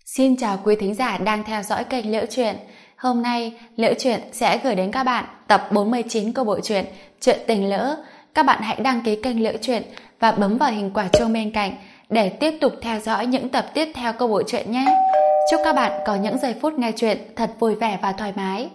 Xin chào quý thính giả đang theo dõi kênh Liễu Chuyện. Hôm nay, Liễu Chuyện sẽ gửi đến các bạn tập 49 của bộ truyện Chuyện Tình Lỡ. Các bạn hãy đăng ký kênh Liễu Chuyện và bấm vào hình quả chuông bên cạnh để tiếp tục theo dõi những tập tiếp theo của bộ truyện nhé. Chúc các bạn có những giây phút nghe chuyện thật vui vẻ và thoải mái.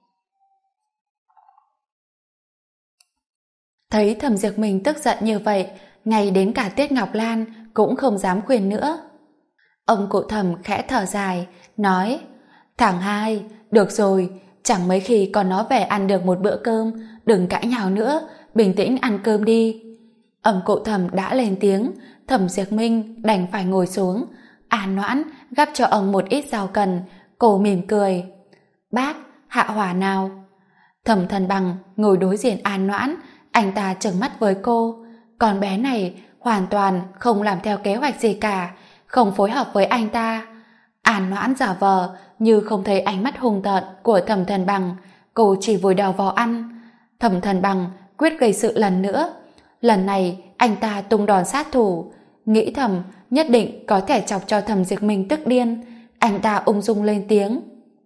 Thấy Thẩm Diệp Minh tức giận như vậy, ngay đến cả Tiết Ngọc Lan cũng không dám khuyên nữa. Ông cụ Thẩm khẽ thở dài, nói: Thằng hai, được rồi, chẳng mấy khi con nó về ăn được một bữa cơm, đừng cãi nhau nữa, bình tĩnh ăn cơm đi. Ông cụ Thẩm đã lên tiếng, Thẩm Diệp Minh đành phải ngồi xuống. An Noãn gắp cho ông một ít rau cần, cô mỉm cười: Bác, hạ hỏa nào. Thẩm Thần Bằng ngồi đối diện An Noãn, anh ta trừng mắt với cô. Con bé này hoàn toàn không làm theo kế hoạch gì cả, không phối hợp với anh ta. An Noãn giả vờ như không thấy ánh mắt hung tợn của Thẩm Thần Bằng, cô chỉ vùi đầu vào ăn. Thẩm Thần Bằng quyết gây sự lần nữa. Lần này anh ta tung đòn sát thủ, nghĩ thầm nhất định có thể chọc cho Thẩm Diệp Minh tức điên. Anh ta ung dung lên tiếng: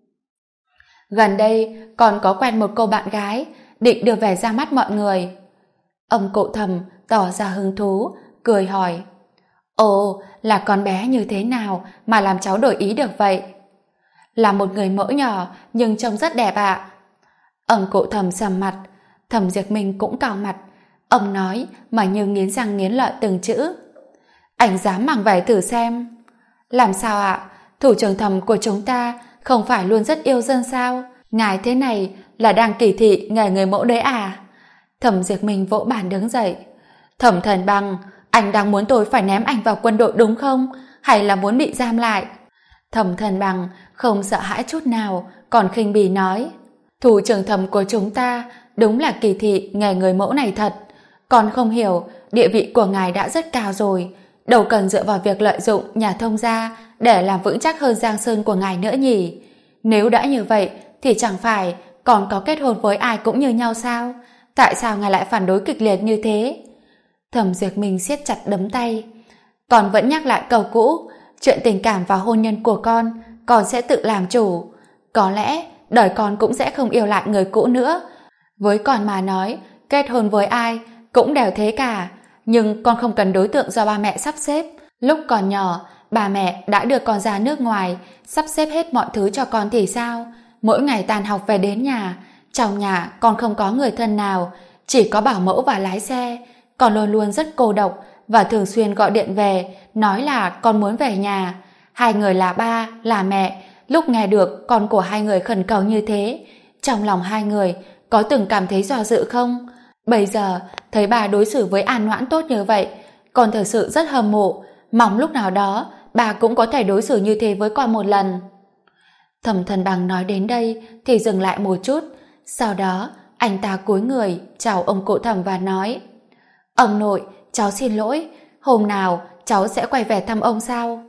Gần đây còn có quen một cô bạn gái, định đưa về ra mắt mọi người. Ông cụ Thẩm tỏ ra hứng thú, cười hỏi: Ồ, là con bé như thế nào mà làm cháu đổi ý được vậy? Là một người mẫu nhỏ nhưng trông rất đẹp ạ. Ông cụ Thẩm sầm mặt, Thẩm Diệp Minh cũng cau mặt. Ông nói mà như nghiến răng nghiến lợi từng chữ: Anh dám mang về thử xem. Làm sao ạ? Thủ trưởng Thẩm của chúng ta không phải luôn rất yêu dân sao? Ngài thế này là đang kỳ thị nghề người mẫu đấy à? Thẩm Diệp Minh vỗ bàn đứng dậy: Thẩm Thần Bằng, anh đang muốn tôi phải ném anh vào quân đội đúng không? Hay là muốn bị giam lại? Thẩm Thần Bằng không sợ hãi chút nào, còn khinh bỉ nói: Thủ trưởng Thẩm của chúng ta đúng là kỳ thị nghề người mẫu này thật. Còn không hiểu, địa vị của ngài đã rất cao rồi, đâu cần dựa vào việc lợi dụng nhà thông gia để làm vững chắc hơn giang sơn của ngài nữa nhỉ? Nếu đã như vậy thì chẳng phải còn có kết hôn với ai cũng như nhau sao? Tại sao ngài lại phản đối kịch liệt như thế? Thẩm Diệp Minh siết chặt đấm tay. Con vẫn nhắc lại câu cũ, chuyện tình cảm và hôn nhân của con sẽ tự làm chủ. Có lẽ đời con cũng sẽ không yêu lại người cũ nữa. Với con mà nói, kết hôn với ai cũng đều thế cả, nhưng con không cần đối tượng do ba mẹ sắp xếp. Lúc còn nhỏ, bà mẹ đã đưa con ra nước ngoài, sắp xếp hết mọi thứ cho con thì sao? Mỗi ngày tan học về đến nhà, trong nhà con không có người thân nào, chỉ có bảo mẫu và lái xe. Con luôn luôn rất cô độc và thường xuyên gọi điện về nói là con muốn về nhà. Hai người là ba, là mẹ, lúc nghe được con của hai người khẩn cầu như thế, trong lòng hai người có từng cảm thấy do dự không? Bây giờ thấy bà đối xử với An Noãn tốt như vậy, con thật sự rất hâm mộ, mong lúc nào đó bà cũng có thể đối xử như thế với con một lần. Thẩm Thần Bằng nói đến đây thì dừng lại một chút, sau đó anh ta cúi người chào ông cụ Thẩm và nói: Ông nội, cháu xin lỗi, hôm nào cháu sẽ quay về thăm ông sau.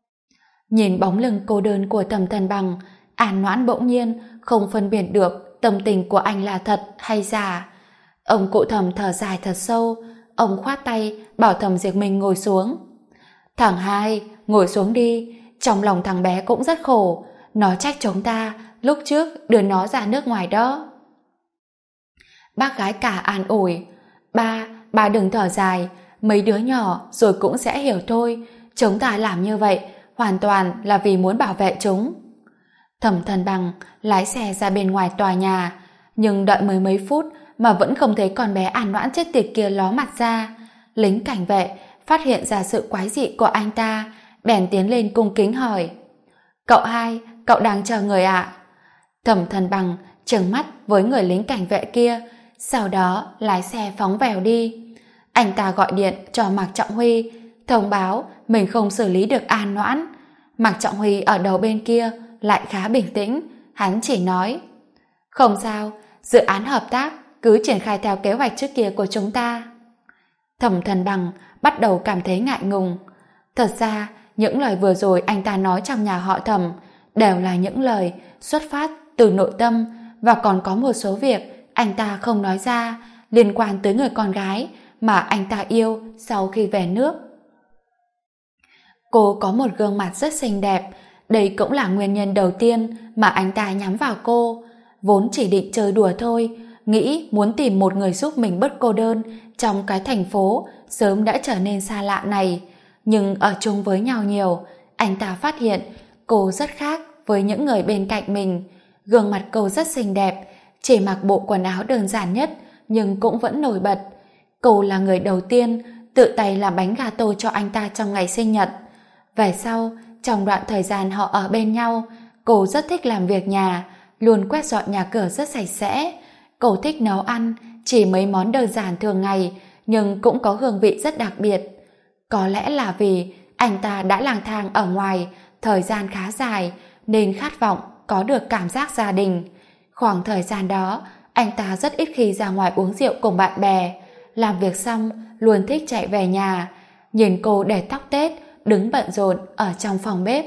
Nhìn bóng lưng cô đơn của Thẩm Thần Bằng, An Noãn bỗng nhiên không phân biệt được tâm tình của anh là thật hay giả. Ông cụ Thẩm thở dài thật sâu, ông khoát tay bảo Thẩm Diệp Minh ngồi xuống. Thằng hai, ngồi xuống đi, trong lòng thằng bé cũng rất khổ, nó trách chúng ta lúc trước đưa nó ra nước ngoài đó. Bác gái cả an ủi: Ba đừng thở dài, mấy đứa nhỏ rồi cũng sẽ hiểu thôi, chúng ta làm như vậy hoàn toàn là vì muốn bảo vệ chúng. Thẩm Thần Bằng lái xe ra bên ngoài tòa nhà, nhưng đợi mười mấy phút mà vẫn không thấy con bé An Noãn chết tiệt kia ló mặt ra. Lính cảnh vệ phát hiện ra sự quái dị của anh ta, bèn tiến lên cung kính hỏi: Cậu hai, cậu đang chờ người ạ? Thẩm Thần Bằng trừng mắt với người lính cảnh vệ kia, sau đó lái xe phóng vèo đi. Anh ta gọi điện cho Mạc Trọng Huy, thông báo mình không xử lý được An Noãn. Mạc Trọng Huy ở đầu bên kia lại khá bình tĩnh, hắn chỉ nói: Không sao, dự án hợp tác cứ triển khai theo kế hoạch trước kia của chúng ta. Thẩm Thần Bằng bắt đầu cảm thấy ngại ngùng. Thật ra, những lời vừa rồi anh ta nói trong nhà họ Thẩm đều là những lời xuất phát từ nội tâm, và còn có một số việc anh ta không nói ra liên quan tới người con gái mà anh ta yêu sau khi về nước. Cô có một gương mặt rất xinh đẹp, Đây cũng là nguyên nhân đầu tiên mà anh ta nhắm vào cô. Vốn chỉ định chơi đùa thôi, nghĩ muốn tìm một người giúp mình bớt cô đơn trong cái thành phố sớm đã trở nên xa lạ này. Nhưng ở chung với nhau nhiều, anh ta phát hiện cô rất khác với những người bên cạnh mình. Gương mặt cô rất xinh đẹp, chỉ mặc bộ quần áo đơn giản nhất nhưng cũng vẫn nổi bật. Cô là người đầu tiên tự tay làm bánh gato cho anh ta trong ngày sinh nhật. Về sau, trong đoạn thời gian họ ở bên nhau, cô rất thích làm việc nhà, luôn quét dọn nhà cửa rất sạch sẽ. Cô thích nấu ăn, chỉ mấy món đơn giản thường ngày, nhưng cũng có hương vị rất đặc biệt. Có lẽ là vì anh ta đã lang thang ở ngoài thời gian khá dài, nên khát vọng có được cảm giác gia đình. Khoảng thời gian đó, anh ta rất ít khi ra ngoài uống rượu cùng bạn bè. Làm việc xong, luôn thích chạy về nhà. Nhìn cô để tóc tết, đứng bận rộn ở trong phòng bếp.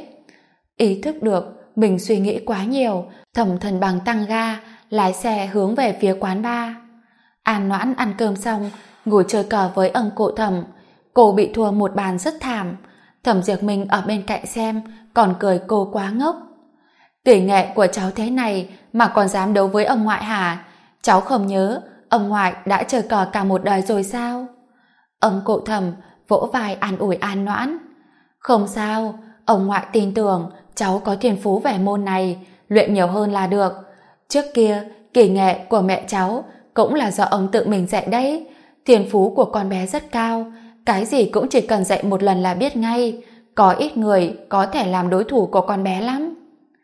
Ý thức được mình suy nghĩ quá nhiều, Thẩm Thần Bằng tăng ga, lái xe hướng về phía quán bar. An Noãn ăn cơm xong, ngồi chơi cờ với ông cụ Thẩm. Cô bị thua một bàn rất thảm. Thẩm Diệp Minh ở bên cạnh xem, còn cười cô quá ngốc. Kỹ nghệ của cháu thế này mà còn dám đấu với ông ngoại hả? Cháu không nhớ ông ngoại đã chơi cờ cả một đời rồi sao? Ông cụ Thẩm vỗ vai an ủi An Noãn. Không sao, ông ngoại tin tưởng cháu có thiên phú về môn này, luyện nhiều hơn là được. Trước kia, kỹ nghệ của mẹ cháu cũng là do ông tự mình dạy đấy. Thiên phú của con bé rất cao, cái gì cũng chỉ cần dạy một lần là biết ngay. Có ít người có thể làm đối thủ của con bé lắm.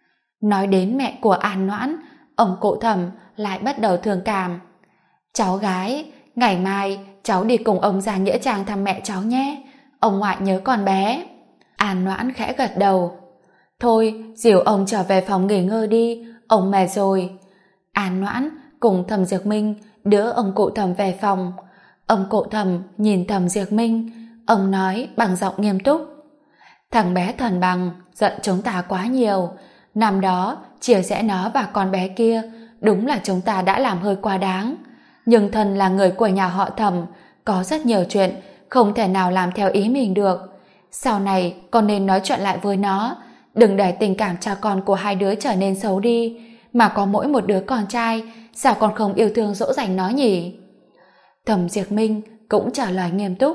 Nói đến mẹ của An Noãn, ông cụ Thẩm lại bắt đầu thương cảm. Cháu gái, ngày mai cháu đi cùng ông ra nghĩa trang thăm mẹ cháu nhé. Ông ngoại nhớ con bé. An Noãn khẽ gật đầu. Thôi, dìu ông trở về phòng nghỉ ngơi đi, ông mệt rồi. An Noãn cùng Thẩm Diệp Minh đưa ông cụ Thẩm về phòng. Ông cụ Thẩm nhìn Thẩm Diệp Minh, ông nói bằng giọng nghiêm túc. Thằng bé Thần Bằng giận chúng ta quá nhiều. Năm đó, chia rẽ nó và con bé kia, đúng là chúng ta đã làm hơi quá đáng. Nhưng Thần là người của nhà họ Thẩm, có rất nhiều chuyện không thể nào làm theo ý mình được. Sau này con nên nói chuyện lại với nó, đừng để tình cảm cha con của hai đứa trở nên xấu đi. Mà có mỗi một đứa con trai, sao con không yêu thương dỗ dành nó nhỉ? Thẩm Diệp Minh cũng trả lời nghiêm túc.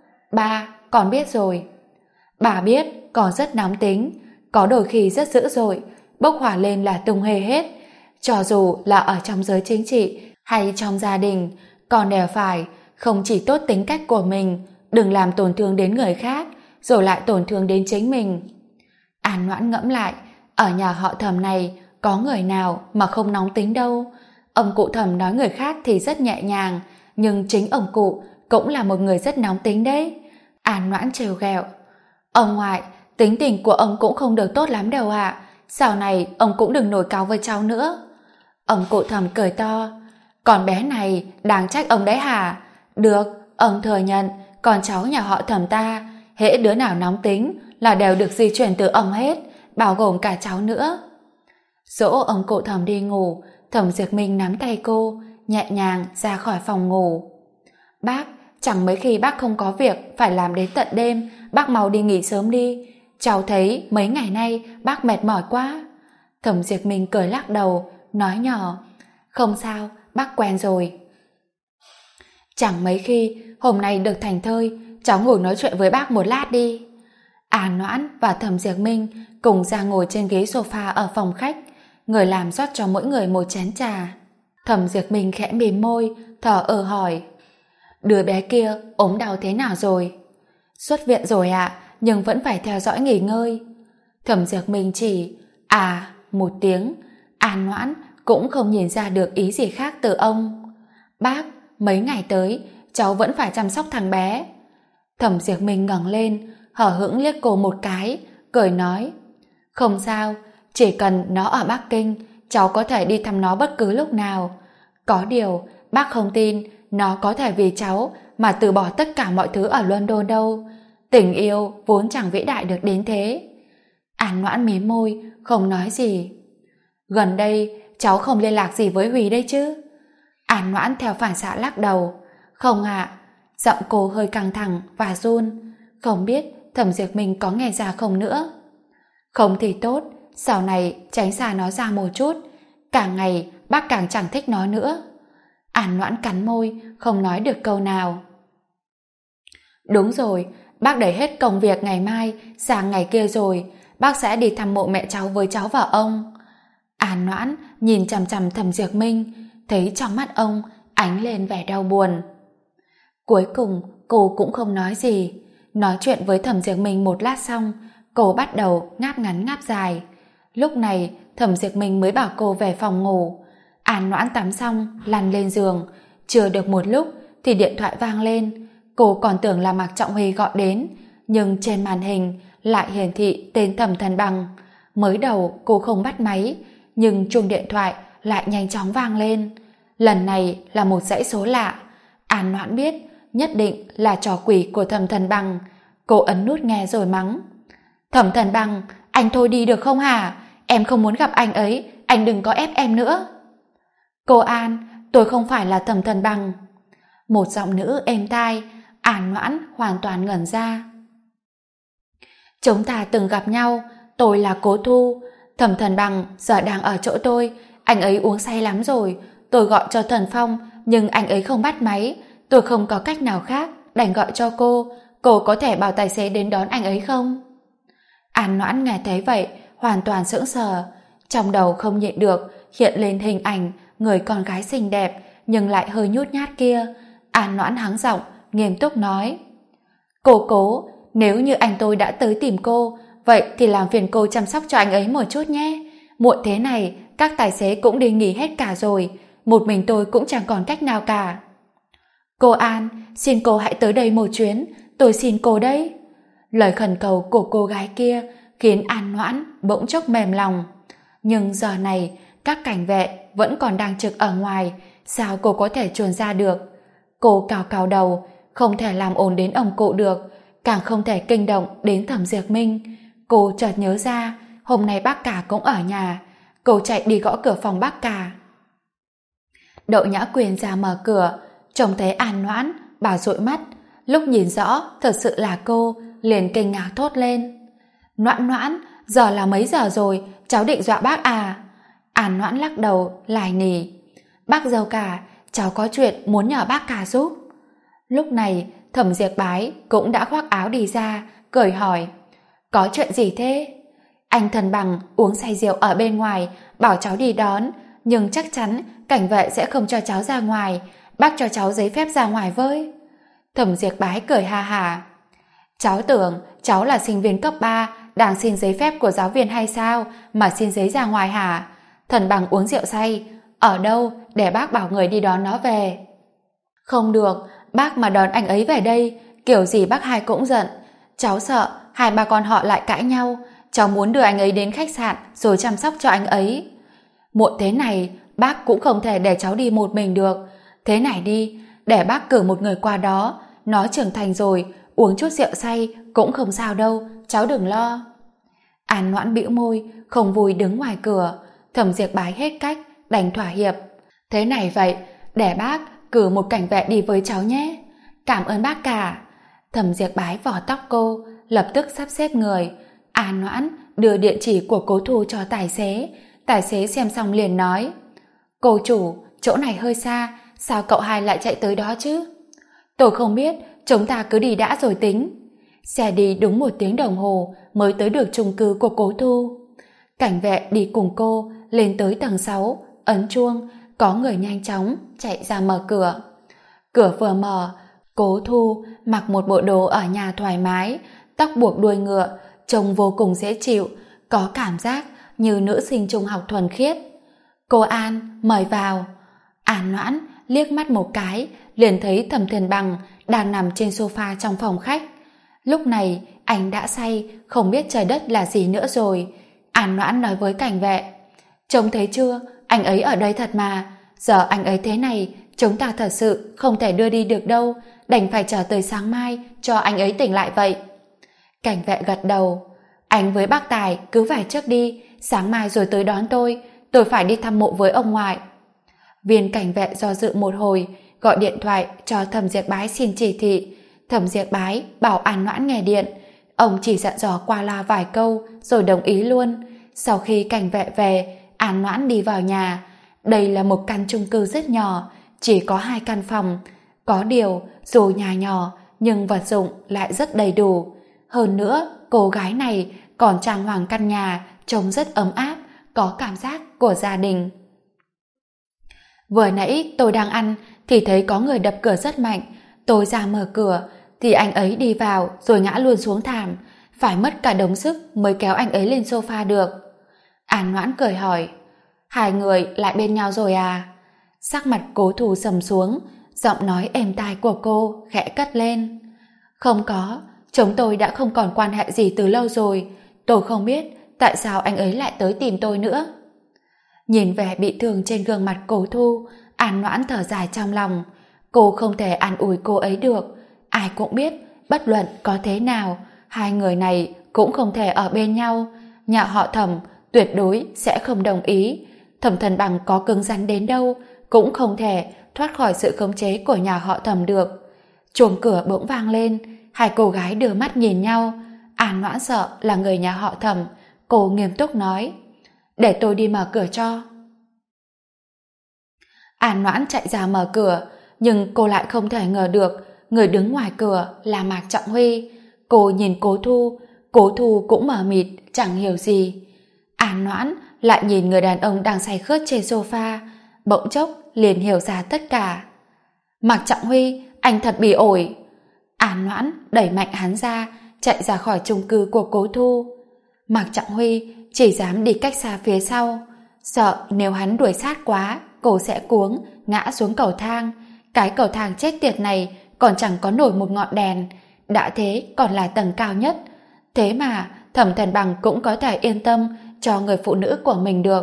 Ba, con biết rồi. Bà biết con rất nóng tính, có đôi khi rất dữ dội, bốc hỏa lên là tung hê hết. Cho dù là ở trong giới chính trị hay trong gia đình, con đều phải không chỉ tốt tính cách của mình, đừng làm tổn thương đến người khác, rồi lại tổn thương đến chính mình. An Noãn ngẫm lại, ở nhà họ Thẩm này có người nào mà không nóng tính đâu. Ông cụ Thẩm nói người khác thì rất nhẹ nhàng, nhưng chính ông cụ cũng là một người rất nóng tính đấy. An Noãn trêu ghẹo. Ông ngoại, tính tình của ông cũng không được tốt lắm đâu ạ. Sau này ông cũng đừng nổi cáu với cháu nữa. Ông cụ Thẩm cười to. Con bé này đáng trách ông đấy hả? Được, ông thừa nhận con cháu nhà họ Thẩm ta, hễ đứa nào nóng tính là đều được di chuyển từ ông hết, bao gồm cả cháu nữa. Dỗ ông cụ Thẩm đi ngủ, Thẩm Diệp Minh nắm tay cô, nhẹ nhàng ra khỏi phòng ngủ. Bác, chẳng mấy khi bác không có việc phải làm đến tận đêm, bác mau đi nghỉ sớm đi. Cháu thấy mấy ngày nay bác mệt mỏi quá. Thẩm Diệp Minh cười lắc đầu, nói nhỏ. Không sao, bác quen rồi. Chẳng mấy khi, hôm nay được thành thơi, cháu ngồi nói chuyện với bác một lát đi. An Noãn và Thẩm Diệp Minh cùng ra ngồi trên ghế sofa ở phòng khách, người làm rót cho mỗi người một chén trà. Thẩm Diệp Minh khẽ mím môi, thở hỏi. Đứa bé kia ốm đau thế nào rồi? Xuất viện rồi ạ, nhưng vẫn phải theo dõi nghỉ ngơi. Thẩm Diệp Minh chỉ một tiếng. An Noãn cũng không nhìn ra được ý gì khác từ ông. Bác, mấy ngày tới cháu vẫn phải chăm sóc thằng bé. Thẩm Diệp Minh ngẩng lên, hở hững liếc cô một cái, cười nói. Không sao, chỉ cần nó ở Bắc Kinh, cháu có thể đi thăm nó bất cứ lúc nào. Có điều, bác không tin nó có thể vì cháu mà từ bỏ tất cả mọi thứ ở London đâu. Tình yêu vốn chẳng vĩ đại được đến thế. An Noãn mím môi, không nói gì. Gần đây, cháu không liên lạc gì với Huy đấy chứ? An Noãn theo phản xạ lắc đầu. Không ạ. Giọng cô hơi căng thẳng và run. Không biết Thẩm Diệp Minh có nghe ra không nữa. Không thì tốt, sau này tránh xa nó ra một chút. Càng ngày bác càng chẳng thích nó nữa. An Noãn cắn môi, không nói được câu nào. Đúng rồi, bác đẩy hết công việc ngày mai sang ngày kia rồi, bác sẽ đi thăm mộ mẹ cháu với cháu và ông. An Noãn nhìn chằm chằm Thẩm Diệp Minh, thấy trong mắt ông ánh lên vẻ đau buồn. Cuối cùng cô cũng không nói gì. Nói chuyện với Thẩm Diệp Minh một lát xong, cô bắt đầu ngáp ngắn ngáp dài. Lúc này Thẩm Diệp Minh mới bảo cô về phòng ngủ. An Noãn tắm xong lăn lên giường, chưa được một lúc thì điện thoại vang lên. Cô còn tưởng là Mạc Trọng Huy gọi đến, nhưng trên màn hình lại hiển thị tên Thẩm Thần Bằng. Mới đầu cô không bắt máy, nhưng chuông điện thoại lại nhanh chóng vang lên. Lần này là một dãy số lạ. An Noãn biết nhất định là trò quỷ của Thẩm Thần Bằng. Cô ấn nút nghe rồi mắng: Thẩm Thần Bằng, anh thôi đi được không hả? Em không muốn gặp anh ấy, anh đừng có ép em nữa. Cô An, tôi không phải là Thẩm Thần Bằng. Một giọng nữ êm tai. An Noãn hoàn toàn ngẩn ra. Chúng ta từng gặp nhau, tôi là Cố Thu. Thẩm Thần Bằng giờ đang ở chỗ tôi, anh ấy uống say lắm rồi. Tôi gọi cho Thần Phong, nhưng anh ấy không bắt máy. Tôi không có cách nào khác, đành gọi cho cô. Cô có thể bảo tài xế đến đón anh ấy không? An Noãn nghe thấy vậy, hoàn toàn sững sờ. Trong đầu không nhịn được hiện lên hình ảnh người con gái xinh đẹp nhưng lại hơi nhút nhát kia. An Noãn hắng giọng, nghiêm túc nói: Cô Cố, nếu như anh tôi đã tới tìm cô, vậy thì làm phiền cô chăm sóc cho anh ấy một chút nhé. Muộn thế này, các tài xế cũng đi nghỉ hết cả rồi, một mình tôi cũng chẳng còn cách nào cả. Cô An, xin cô hãy tới đây một chuyến, tôi xin cô đấy. Lời khẩn cầu của cô gái kia khiến An Noãn bỗng chốc mềm lòng. Nhưng giờ này các cảnh vệ vẫn còn đang trực ở ngoài, sao cô có thể chuồn ra được? Cô cào cào đầu, không thể làm ồn đến ông cụ được, càng không thể kinh động đến Thẩm Diệp Minh. Cô chợt nhớ ra hôm nay bác cả cũng ở nhà. Cô chạy đi gõ cửa phòng bác cả. Đậu Nhã Quyền ra mở cửa, trông thấy An Noãn, bà dụi mắt. Lúc nhìn rõ thật sự là cô, liền kinh ngạc thốt lên: Noãn Noãn, giờ là mấy giờ rồi, cháu định dọa bác à? An Noãn lắc đầu lải nỉ: Bác dâu cả, cháu có chuyện muốn nhờ bác cả giúp. Lúc này Thẩm Diệp Bái cũng đã khoác áo đi ra, cười hỏi: Có chuyện gì thế? Anh Thần Bằng uống say rượu ở bên ngoài, bảo cháu đi đón, nhưng chắc chắn cảnh vệ sẽ không cho cháu ra ngoài. Bác cho cháu giấy phép ra ngoài với. Thẩm Diệp Bái cười ha hả: Cháu tưởng cháu là sinh viên cấp 3 đang xin giấy phép của giáo viên hay sao mà xin giấy ra ngoài hả? Thần Bằng uống rượu say, ở đâu để bác bảo người đi đón nó về? Không được, bác mà đón anh ấy về đây, kiểu gì bác hai cũng giận. Cháu sợ hai ba con họ lại cãi nhau. Cháu muốn đưa anh ấy đến khách sạn rồi chăm sóc cho anh ấy. Muộn thế này, bác cũng không thể để cháu đi một mình được. Thế này đi, để bác cử một người qua đó. Nó trưởng thành rồi, uống chút rượu say cũng không sao đâu, cháu đừng lo. An Noãn bĩu môi, không vui đứng ngoài cửa. Thẩm Diệp Bái hết cách, đành thỏa hiệp. Thế này vậy, để bác cử một cảnh vệ đi với cháu nhé. Cảm ơn bác cả. Thẩm Diệp Bái vò tóc cô, lập tức sắp xếp người. An Noãn đưa địa chỉ của Cố Thu cho tài xế. Tài xế xem xong liền nói: Cô chủ, chỗ này hơi xa, sao cậu hai lại chạy tới đó chứ? Tôi không biết, chúng ta cứ đi đã rồi tính. Xe đi đúng 1 tiếng đồng hồ mới tới được chung cư của Cố Thu. Cảnh vệ đi cùng cô lên tới tầng 6, ấn chuông, có người nhanh chóng chạy ra mở cửa. Cửa vừa mở, Cố Thu mặc một bộ đồ ở nhà thoải mái, tóc buộc đuôi ngựa, trông vô cùng dễ chịu, có cảm giác như nữ sinh trung học thuần khiết. Cô An, mời vào. An Noãn liếc mắt một cái, liền thấy Thẩm Thần Bằng đang nằm trên sofa trong phòng khách. Lúc này anh đã say, không biết trời đất là gì nữa rồi. An Noãn nói với cảnh vệ: Trông thấy chưa, anh ấy ở đây thật mà. Giờ anh ấy thế này, chúng ta thật sự không thể đưa đi được đâu, đành phải chờ tới sáng mai cho anh ấy tỉnh lại vậy. Cảnh vệ gật đầu: Anh với bác Tài cứ về trước đi, sáng mai rồi tới đón tôi phải đi thăm mộ với ông ngoại. Viên cảnh vệ do dự một hồi, gọi điện thoại cho Thẩm Diệp Bái xin chỉ thị. Thẩm Diệp Bái bảo An Noãn nghe điện. Ông chỉ dặn dò qua loa vài câu rồi đồng ý luôn. Sau khi cảnh vệ về, An Noãn đi vào nhà. Đây là một căn chung cư rất nhỏ, chỉ có 2 căn phòng. Có điều, dù nhà nhỏ, nhưng vật dụng lại rất đầy đủ. Hơn nữa, cô gái này còn trang hoàng căn nhà trông rất ấm áp, có cảm giác của gia đình. Vừa nãy tôi đang ăn thì thấy có người đập cửa rất mạnh. Tôi ra mở cửa thì anh ấy đi vào rồi ngã luôn xuống thảm. Phải mất cả đống sức mới kéo anh ấy lên sofa được. An Noãn cười hỏi, hai người lại bên nhau rồi à? Sắc mặt Cố Thù sầm xuống, giọng nói êm tai của cô khẽ cất lên. Không có, chúng tôi đã không còn quan hệ gì từ lâu rồi. Tôi không biết tại sao anh ấy lại tới tìm tôi nữa. Nhìn vẻ bị thương trên gương mặt Cố Thu, An Noãn thở dài trong lòng. Cô không thể an ủi cô ấy được. Ai cũng biết, bất luận có thế nào, hai người này cũng không thể ở bên nhau. Nhà họ Thẩm tuyệt đối sẽ không đồng ý. Thẩm Thần Bằng có cứng rắn đến đâu cũng không thể thoát khỏi sự khống chế của nhà họ Thẩm được. Chuông cửa bỗng vang lên, hai cô gái đưa mắt nhìn nhau. An Noãn sợ là người nhà họ Thẩm, cô nghiêm túc nói, để tôi đi mở cửa cho. An Noãn chạy ra mở cửa, nhưng cô lại không thể ngờ được người đứng ngoài cửa là Mạc Trọng Huy. Cô nhìn Cố Thu cũng mờ mịt chẳng hiểu gì. An Noãn lại nhìn người đàn ông đang say khướt trên sofa, bỗng chốc liền hiểu ra tất cả. Mạc Trọng Huy, anh thật bỉ ổi. An Noãn đẩy mạnh hắn ra, chạy ra khỏi chung cư của Cố Thu. Mạc Trọng Huy chỉ dám đi cách xa phía sau, sợ nếu hắn đuổi sát quá cô sẽ cuống ngã xuống cầu thang. Cái cầu thang chết tiệt này còn chẳng có nổi một ngọn đèn, đã thế còn là tầng cao nhất. Thế mà Thẩm Thần Bằng cũng có thể yên tâm cho người phụ nữ của mình được.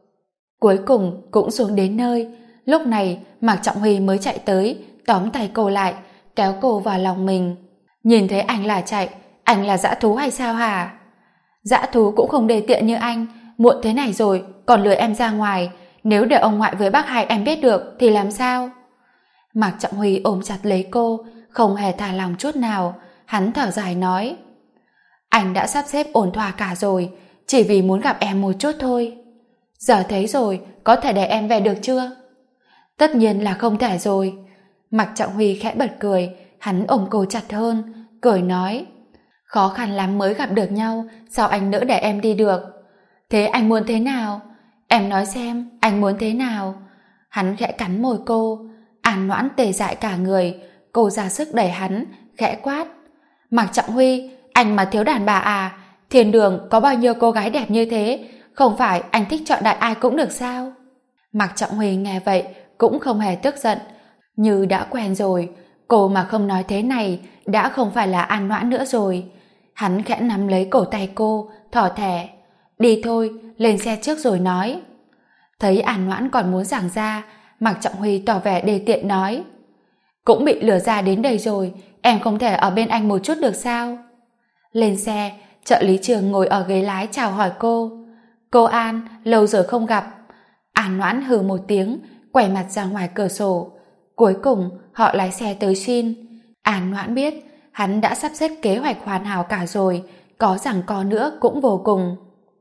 Cuối cùng cũng xuống đến nơi. Lúc này Mạc Trọng Huy mới chạy tới, tóm tay cô lại, kéo cô vào lòng mình. Nhìn thấy anh là chạy, anh là dã thú hay sao hả? Dã thú cũng không đề tiện như anh, muộn thế này rồi còn lừa em ra ngoài, nếu để ông ngoại với bác hai em biết được thì làm sao? Mạc Trọng Huy ôm chặt lấy cô, không hề thả lòng chút nào. Hắn thở dài nói, anh đã sắp xếp ổn thỏa cả rồi, chỉ vì muốn gặp em một chút thôi. Giờ thế rồi, có thể để em về được chưa? Tất nhiên là không thể rồi. Mạc Trọng Huy khẽ bật cười, hắn ôm cô chặt hơn, cười nói, khó khăn lắm mới gặp được nhau, sao anh nỡ để em đi được? Thế anh muốn thế nào? Em nói xem, anh muốn thế nào? Hắn khẽ cắn môi cô. An Noãn tê dại cả người, cô ra sức đẩy hắn, khẽ quát, Mạc Trọng Huy, anh mà thiếu đàn bà à? Thiên đường có bao nhiêu cô gái đẹp như thế, không phải anh thích chọn đại ai cũng được sao? Mạc Trọng Huy nghe vậy cũng không hề tức giận, như đã quen rồi. Cô mà không nói thế này đã không phải là An Noãn nữa rồi. Hắn khẽ nắm lấy cổ tay cô, thỏ thẻ, đi thôi, lên xe trước rồi nói. Thấy An Noãn còn muốn giảng ra, Mạc Trọng Huy tỏ vẻ đề tiện nói, cũng bị lừa ra đến đây rồi, em không thể ở bên anh một chút được sao? Lên xe, trợ lý Trường ngồi ở ghế lái chào hỏi cô. Cô An, lâu rồi không gặp. An Noãn hừ một tiếng, quay mặt ra ngoài cửa sổ. Cuối cùng họ lái xe tới Shin. An Noãn biết hắn đã sắp xếp kế hoạch hoàn hảo cả rồi, có giằng co nữa cũng vô cùng.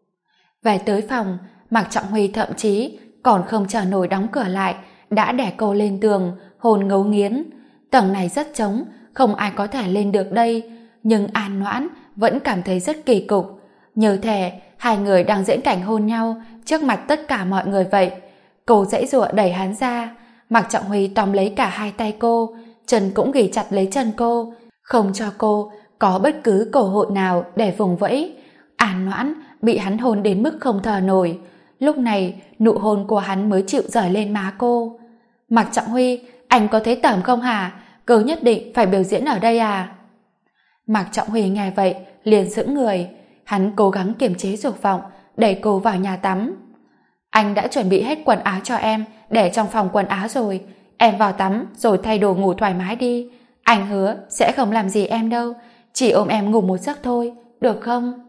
Về tới phòng, Mạc Trọng Huy thậm chí còn không chờ nổi đóng cửa lại, đã đè cô lên tường, hôn ngấu nghiến. Tầng này rất trống, không ai có thể lên được đây, nhưng An Noãn vẫn cảm thấy rất kỳ cục, như thể hai người đang diễn cảnh hôn nhau trước mặt tất cả mọi người vậy. Cô giãy giụa đẩy hắn ra, Mạc Trọng Huy tóm lấy cả hai tay cô, chân cũng ghì chặt lấy chân cô, không cho cô có bất cứ cơ hội nào để vùng vẫy. An Noãn bị hắn hôn đến mức không thở nổi. Lúc này nụ hôn của hắn mới chịu rời lên má cô. Mạc Trọng Huy, anh có thấy tởm không hả? Cứ nhất định phải biểu diễn ở đây à? Mạc Trọng Huy nghe vậy liền sững người. Hắn cố gắng kiềm chế dục vọng, đẩy cô vào nhà tắm. Anh đã chuẩn bị hết quần áo cho em để trong phòng quần áo rồi, em vào tắm rồi thay đồ ngủ thoải mái đi. Anh hứa sẽ không làm gì em đâu, chỉ ôm em ngủ một giấc thôi, được không?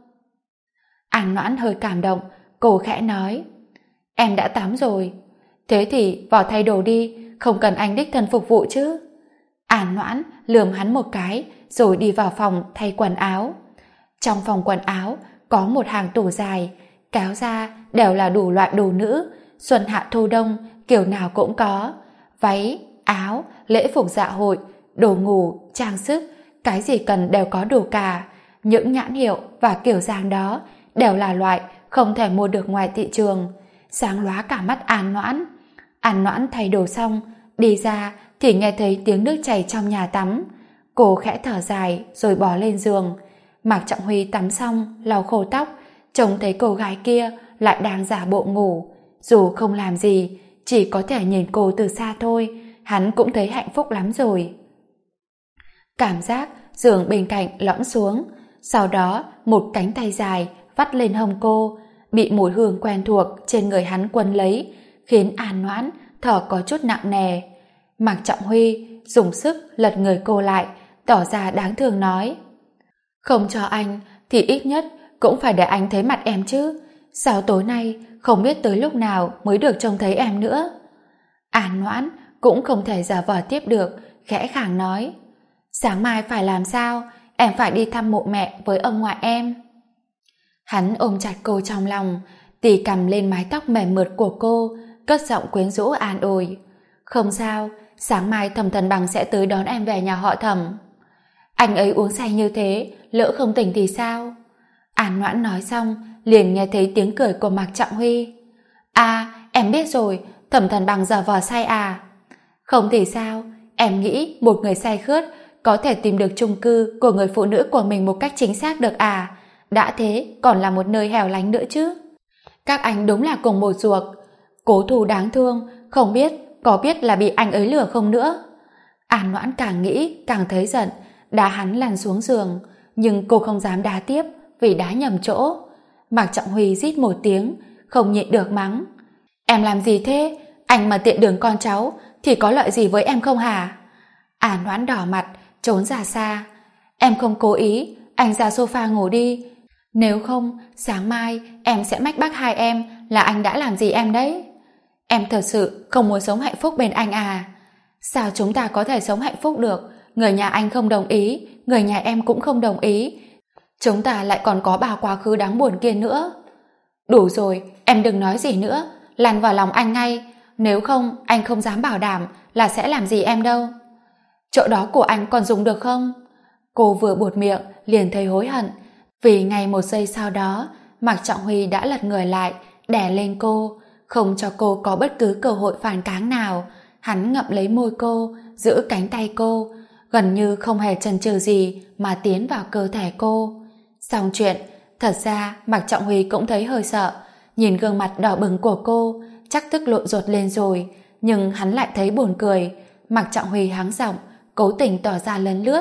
An Noãn hơi cảm động, cô khẽ nói, em đã tắm rồi. Thế thì vào thay đồ đi, không cần anh đích thân phục vụ chứ. An Noãn lườm hắn một cái rồi đi vào phòng thay quần áo. Trong phòng quần áo có một hàng tủ dài, kéo ra đều là đủ loại đồ nữ, xuân hạ thu đông kiểu nào cũng có. Váy, áo, lễ phục dạ hội, đồ ngủ, trang sức, cái gì cần đều có đủ cả. Những nhãn hiệu và kiểu dáng đó đều là loại không thể mua được ngoài thị trường. Sáng lóa cả mắt An Noãn. An Noãn thay đồ xong, đi ra thì nghe thấy tiếng nước chảy trong nhà tắm. Cô khẽ thở dài rồi bò lên giường. Mạc Trọng Huy tắm xong, lau khô tóc, trông thấy cô gái kia lại đang giả bộ ngủ. Dù không làm gì, chỉ có thể nhìn cô từ xa thôi, hắn cũng thấy hạnh phúc lắm rồi. Cảm giác giường bên cạnh lõm xuống, sau đó một cánh tay dài vắt lên hông cô, bị mùi hương quen thuộc trên người hắn quấn lấy, khiến An Noãn thở có chút nặng nề. Mạc Trọng Huy dùng sức lật người cô lại, tỏ ra đáng thương nói: không cho anh thì ít nhất cũng phải để anh thấy mặt em chứ, sao tối nay không biết tới lúc nào mới được trông thấy em nữa. An Noãn cũng không thể giả vờ tiếp được, khẽ khàng nói: sáng mai phải làm sao, em phải đi thăm mộ mẹ với ông ngoại em. Hắn ôm chặt cô trong lòng, tì cằm lên mái tóc mềm mượt của cô, cất giọng quyến rũ an ủi: không sao, sáng mai Thẩm Thần Bằng sẽ tới đón em về nhà họ Thẩm. Anh ấy uống say như thế, lỡ không tỉnh thì sao? An Noãn nói xong, liền nghe thấy tiếng cười của Mạc Trọng Huy. À, em biết rồi, Thẩm Thần Bằng giả vờ say à? Không thì sao, em nghĩ một người say khướt có thể tìm được chung cư của người phụ nữ của mình một cách chính xác được à? Đã thế, còn là một nơi hẻo lánh nữa chứ. Các anh đúng là cùng một ruột. Cố Thù đáng thương, không biết có biết là bị anh ấy lừa không nữa. An Noãn càng nghĩ càng thấy giận, đá hắn lăn xuống giường, nhưng cô không dám đá tiếp vì đá nhầm chỗ. Mạc Trọng Huy rít một tiếng, không nhịn được mắng: em làm gì thế? Anh mà tiện đường con cháu thì có lợi gì với em không hả? An Noãn đỏ mặt trốn ra xa. Em không cố ý, anh ra sofa ngủ đi, nếu không sáng mai em sẽ mách bác hai em là anh đã làm gì em đấy. Em thật sự không muốn sống hạnh phúc bên anh à? Sao chúng ta có thể sống hạnh phúc được? Người nhà anh không đồng ý, người nhà em cũng không đồng ý, chúng ta lại còn có bà quá khứ đáng buồn kia nữa. Đủ rồi, em đừng nói gì nữa, lăn vào lòng anh ngay, nếu không anh không dám bảo đảm là sẽ làm gì em đâu. Chỗ đó của anh còn dùng được không? Cô vừa buột miệng liền thấy hối hận, vì ngay một giây sau đó Mạc Trọng Huy đã lật người lại, đè lên cô, không cho cô có bất cứ cơ hội phản kháng nào. Hắn ngậm lấy môi cô, giữ cánh tay cô, gần như không hề chần chừ gì mà tiến vào cơ thể cô. Xong chuyện, thật ra Mạc Trọng Huy cũng thấy hơi sợ, nhìn gương mặt đỏ bừng của cô, chắc tức lộn ruột lên rồi, nhưng hắn lại thấy buồn cười. Mạc Trọng Huy hắng giọng, cố tình tỏ ra lấn lướt.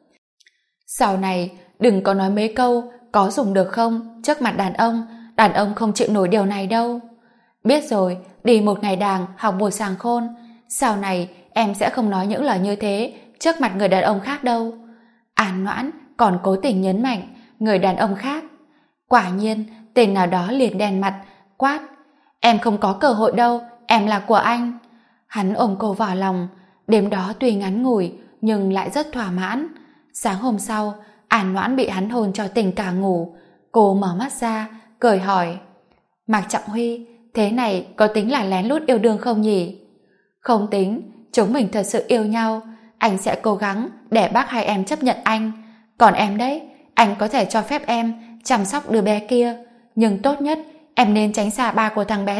Sau này, đừng có nói mấy câu có dùng được không trước mặt đàn ông không chịu nổi điều này đâu. Biết rồi, đi một ngày đàng, học một sàng khôn, sau này em sẽ không nói những lời như thế trước mặt người đàn ông khác đâu. An Noãn còn cố tình nhấn mạnh người đàn ông khác. Quả nhiên, tên nào đó liền đen mặt, quát: em không có cơ hội đâu, em là của anh. Hắn ôm cô vào lòng, đêm đó tuy ngắn ngủi nhưng lại rất thỏa mãn. Sáng hôm sau, An Noãn bị hắn hôn cho tỉnh cả ngủ. Cô mở mắt ra, cười hỏi: Mạc Trọng Huy, thế này có tính là lén lút yêu đương không nhỉ? Không tính, chúng mình thật sự yêu nhau. Anh sẽ cố gắng để bác hai em chấp nhận anh. Còn em đấy, anh có thể cho phép em chăm sóc đứa bé kia, nhưng tốt nhất em nên tránh xa ba của thằng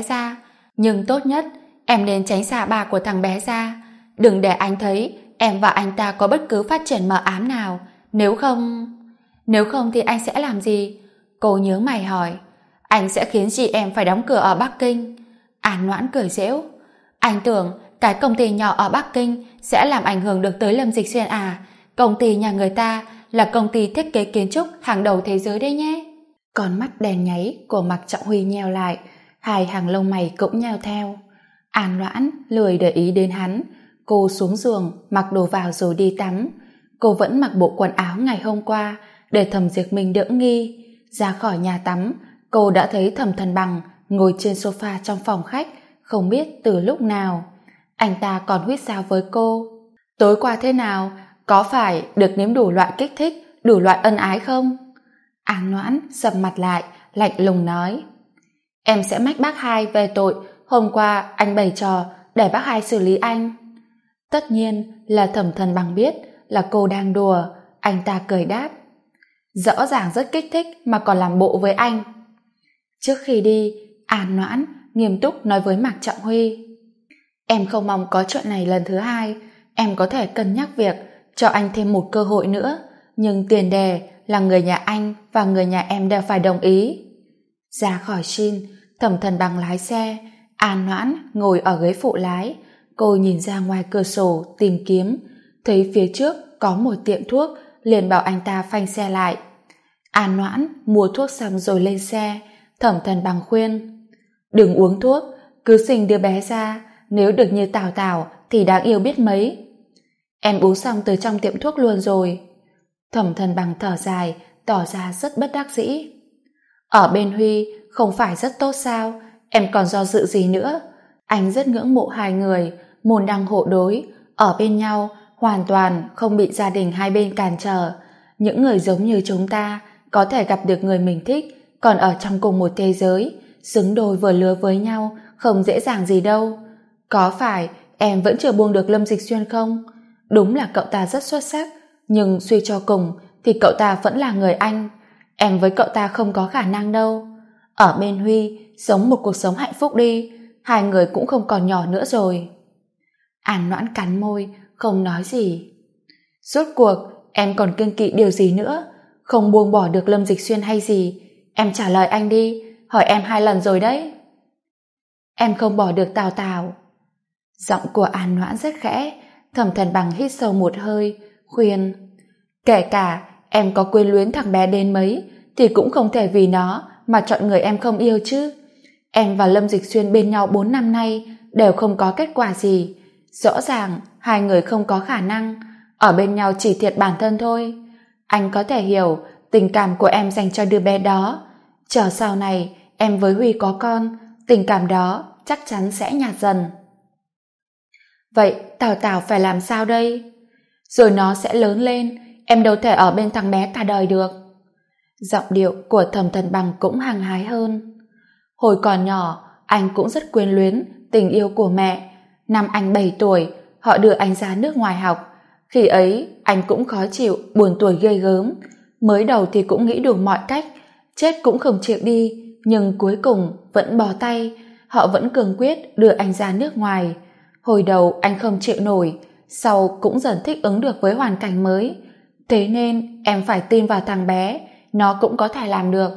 bé ra. Đừng để anh thấy em và anh ta có bất cứ phát triển mờ ám nào. Nếu không thì anh sẽ làm gì? Cô nhướng mày hỏi. Anh sẽ khiến chị em phải đóng cửa ở Bắc Kinh. An Noãn cười giễu. Anh tưởng cái công ty nhỏ ở Bắc Kinh sẽ làm ảnh hưởng được tới Lâm Dịch Xuyên à? Công ty nhà người ta là công ty thiết kế kiến trúc hàng đầu thế giới đấy nhé. Con mắt đèn nháy của Mạc Trọng Huy nheo lại, hai hàng lông mày cũng nheo theo. An Noãn lười để ý đến hắn. Cô xuống giường mặc đồ vào rồi đi tắm. Cô vẫn mặc bộ quần áo ngày hôm qua để Thẩm Diệp Minh đỡ nghi. Ra khỏi nhà tắm, cô đã thấy Thẩm Thần Bằng ngồi trên sofa trong phòng khách, không biết từ lúc nào. Anh ta còn huýt sáo với cô. Tối qua thế nào? Có phải được nếm đủ loại kích thích, đủ loại ân ái không? An Noãn sầm mặt lại, lạnh lùng nói: Em sẽ mách bác hai về tội hôm qua anh bày trò để bác hai xử lý anh. Tất nhiên là Thẩm Thần Bằng biết là cô đang đùa, anh ta cười đáp: Rõ ràng rất kích thích mà còn làm bộ với anh. Trước khi đi, An Noãn nghiêm túc nói với Mạc Trọng Huy: Em không mong có chuyện này lần thứ hai, em có thể cân nhắc việc cho anh thêm một cơ hội nữa, nhưng tiền đề là người nhà anh và người nhà em đều phải đồng ý. Ra khỏi Shin, Thẩm Thần Bằng lái xe, An Noãn ngồi ở ghế phụ lái. Cô nhìn ra ngoài cửa sổ tìm kiếm, thấy phía trước có một tiệm thuốc, liền bảo anh ta phanh xe lại. An Noãn mua thuốc xong rồi lên xe. Thẩm Thần Bằng khuyên: Đừng uống thuốc, cứ sinh đứa bé ra, nếu được như Tào Tào thì đáng yêu biết mấy. Em uống xong từ trong tiệm thuốc luôn rồi. Thẩm Thần Bằng thở dài, tỏ ra rất bất đắc dĩ. Ở bên Huy không phải rất tốt sao? Em còn do dự gì nữa? Anh rất ngưỡng mộ hai người, môn đăng hộ đối, ở bên nhau hoàn toàn không bị gia đình hai bên cản trở. Những người giống như chúng ta có thể gặp được người mình thích, còn ở trong cùng một thế giới, xứng đôi vừa lứa với nhau không dễ dàng gì đâu. Có phải em vẫn chưa buông được Lâm Dịch Xuyên không? Đúng là cậu ta rất xuất sắc, nhưng suy cho cùng thì cậu ta vẫn là người anh. Em với cậu ta không có khả năng đâu. Ở bên Huy sống một cuộc sống hạnh phúc đi, hai người cũng không còn nhỏ nữa rồi. An Noãn cắn môi, không nói gì. Rốt cuộc em còn kiêng kỵ điều gì nữa? Không buông bỏ được Lâm Dịch Xuyên hay gì? Em trả lời anh đi, hỏi em 2 lần rồi đấy. Em không bỏ được Tào Tào. Giọng của An Noãn rất khẽ. Thẩm Thần Bằng hít sâu một hơi, khuyên: Kể cả em có quyến luyến thằng bé đến mấy thì cũng không thể vì nó mà chọn người em không yêu chứ. Em và Lâm Dịch Xuyên bên nhau 4 năm nay đều không có kết quả gì. Rõ ràng hai người không có khả năng, ở bên nhau chỉ thiệt bản thân thôi. Anh có thể hiểu tình cảm của em dành cho đứa bé đó. Chờ sau này em với Huy có con, tình cảm đó chắc chắn sẽ nhạt dần. Vậy Tào Tào phải làm sao đây? Rồi nó sẽ lớn lên, em đâu thể ở bên thằng bé cả đời được. Giọng điệu của Thẩm Thần Bằng cũng hăng hái hơn. Hồi còn nhỏ, anh cũng rất quyến luyến tình yêu của mẹ. Năm anh 7 tuổi, họ đưa anh ra nước ngoài học. Khi ấy, anh cũng khó chịu, buồn tuổi ghê gớm. Mới đầu thì cũng nghĩ đủ mọi cách, chết cũng không chịu đi, nhưng cuối cùng vẫn bó tay. Họ vẫn cường quyết đưa anh ra nước ngoài. Hồi đầu anh không chịu nổi, sau cũng dần thích ứng được với hoàn cảnh mới. Thế nên em phải tin vào thằng bé, nó cũng có thể làm được.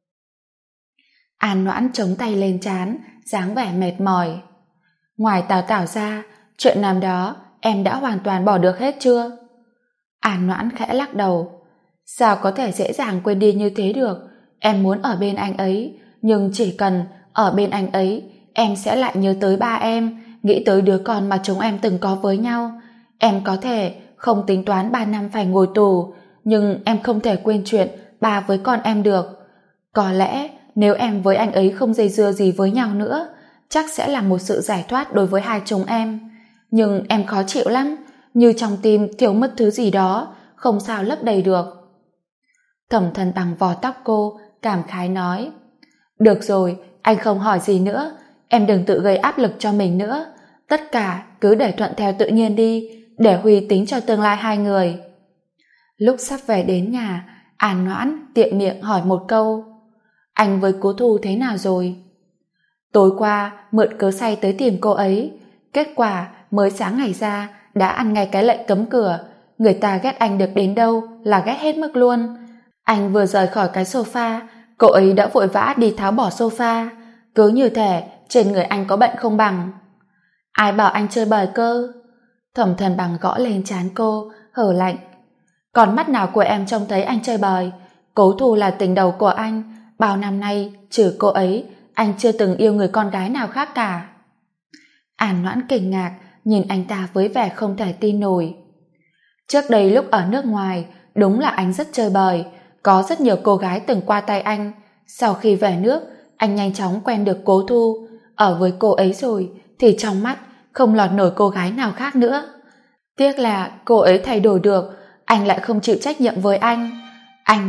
An Noãn chống tay lên trán, dáng vẻ mệt mỏi. Ngoài Tào Tào ra, chuyện năm đó em đã hoàn toàn bỏ được hết chưa? An Noãn khẽ lắc đầu. Sao có thể dễ dàng quên đi như thế được? Em muốn ở bên anh ấy, nhưng chỉ cần ở bên anh ấy, em sẽ lại nhớ tới ba em, nghĩ tới đứa con mà chúng em từng có với nhau. Em có thể không tính toán 3 năm phải ngồi tù, nhưng em không thể quên chuyện ba với con em được. Có lẽ nếu em với anh ấy không dây dưa gì với nhau nữa, chắc sẽ là một sự giải thoát đối với hai chúng em. Nhưng em khó chịu lắm, như trong tim thiếu mất thứ gì đó, không sao lấp đầy được. Thẩm Thần Bằng vò tóc cô, cảm khái nói: Được rồi, anh không hỏi gì nữa, em đừng tự gây áp lực cho mình nữa. Tất cả cứ để thuận theo tự nhiên đi, để Huy tính cho tương lai hai người. Lúc sắp về đến nhà, An Noãn tiện miệng hỏi một câu: Anh với Cố Thu thế nào rồi? Tối qua mượn cớ say tới tìm cô ấy, kết quả mới sáng ngày ra đã ăn ngay cái lệnh cấm cửa. Người ta ghét anh được đến đâu là ghét hết mức luôn. Anh vừa rời khỏi cái sofa, cô ấy đã vội vã đi tháo bỏ sofa, cứ như thể trên người anh có bệnh không bằng. Ai bảo anh chơi bời cơ? Thẩm Thần Bằng gõ lên trán cô, hở lạnh. Còn mắt nào của em trông thấy anh chơi bời? Cố Thu là tình đầu của anh, bao năm nay trừ cô ấy, anh chưa từng yêu người con gái nào khác cả. An Noãn kinh ngạc nhìn anh ta với vẻ không thể tin nổi. Trước đây lúc ở nước ngoài, đúng là anh rất chơi bời, có rất nhiều cô gái từng qua tay anh. Sau khi về nước, anh nhanh chóng quen được Cố Thu, ở với cô ấy rồi thì trong mắt không lọt nổi cô gái nào khác nữa. Tiếc là cô ấy thay đổi được, anh lại không chịu trách nhiệm với anh. Anh biết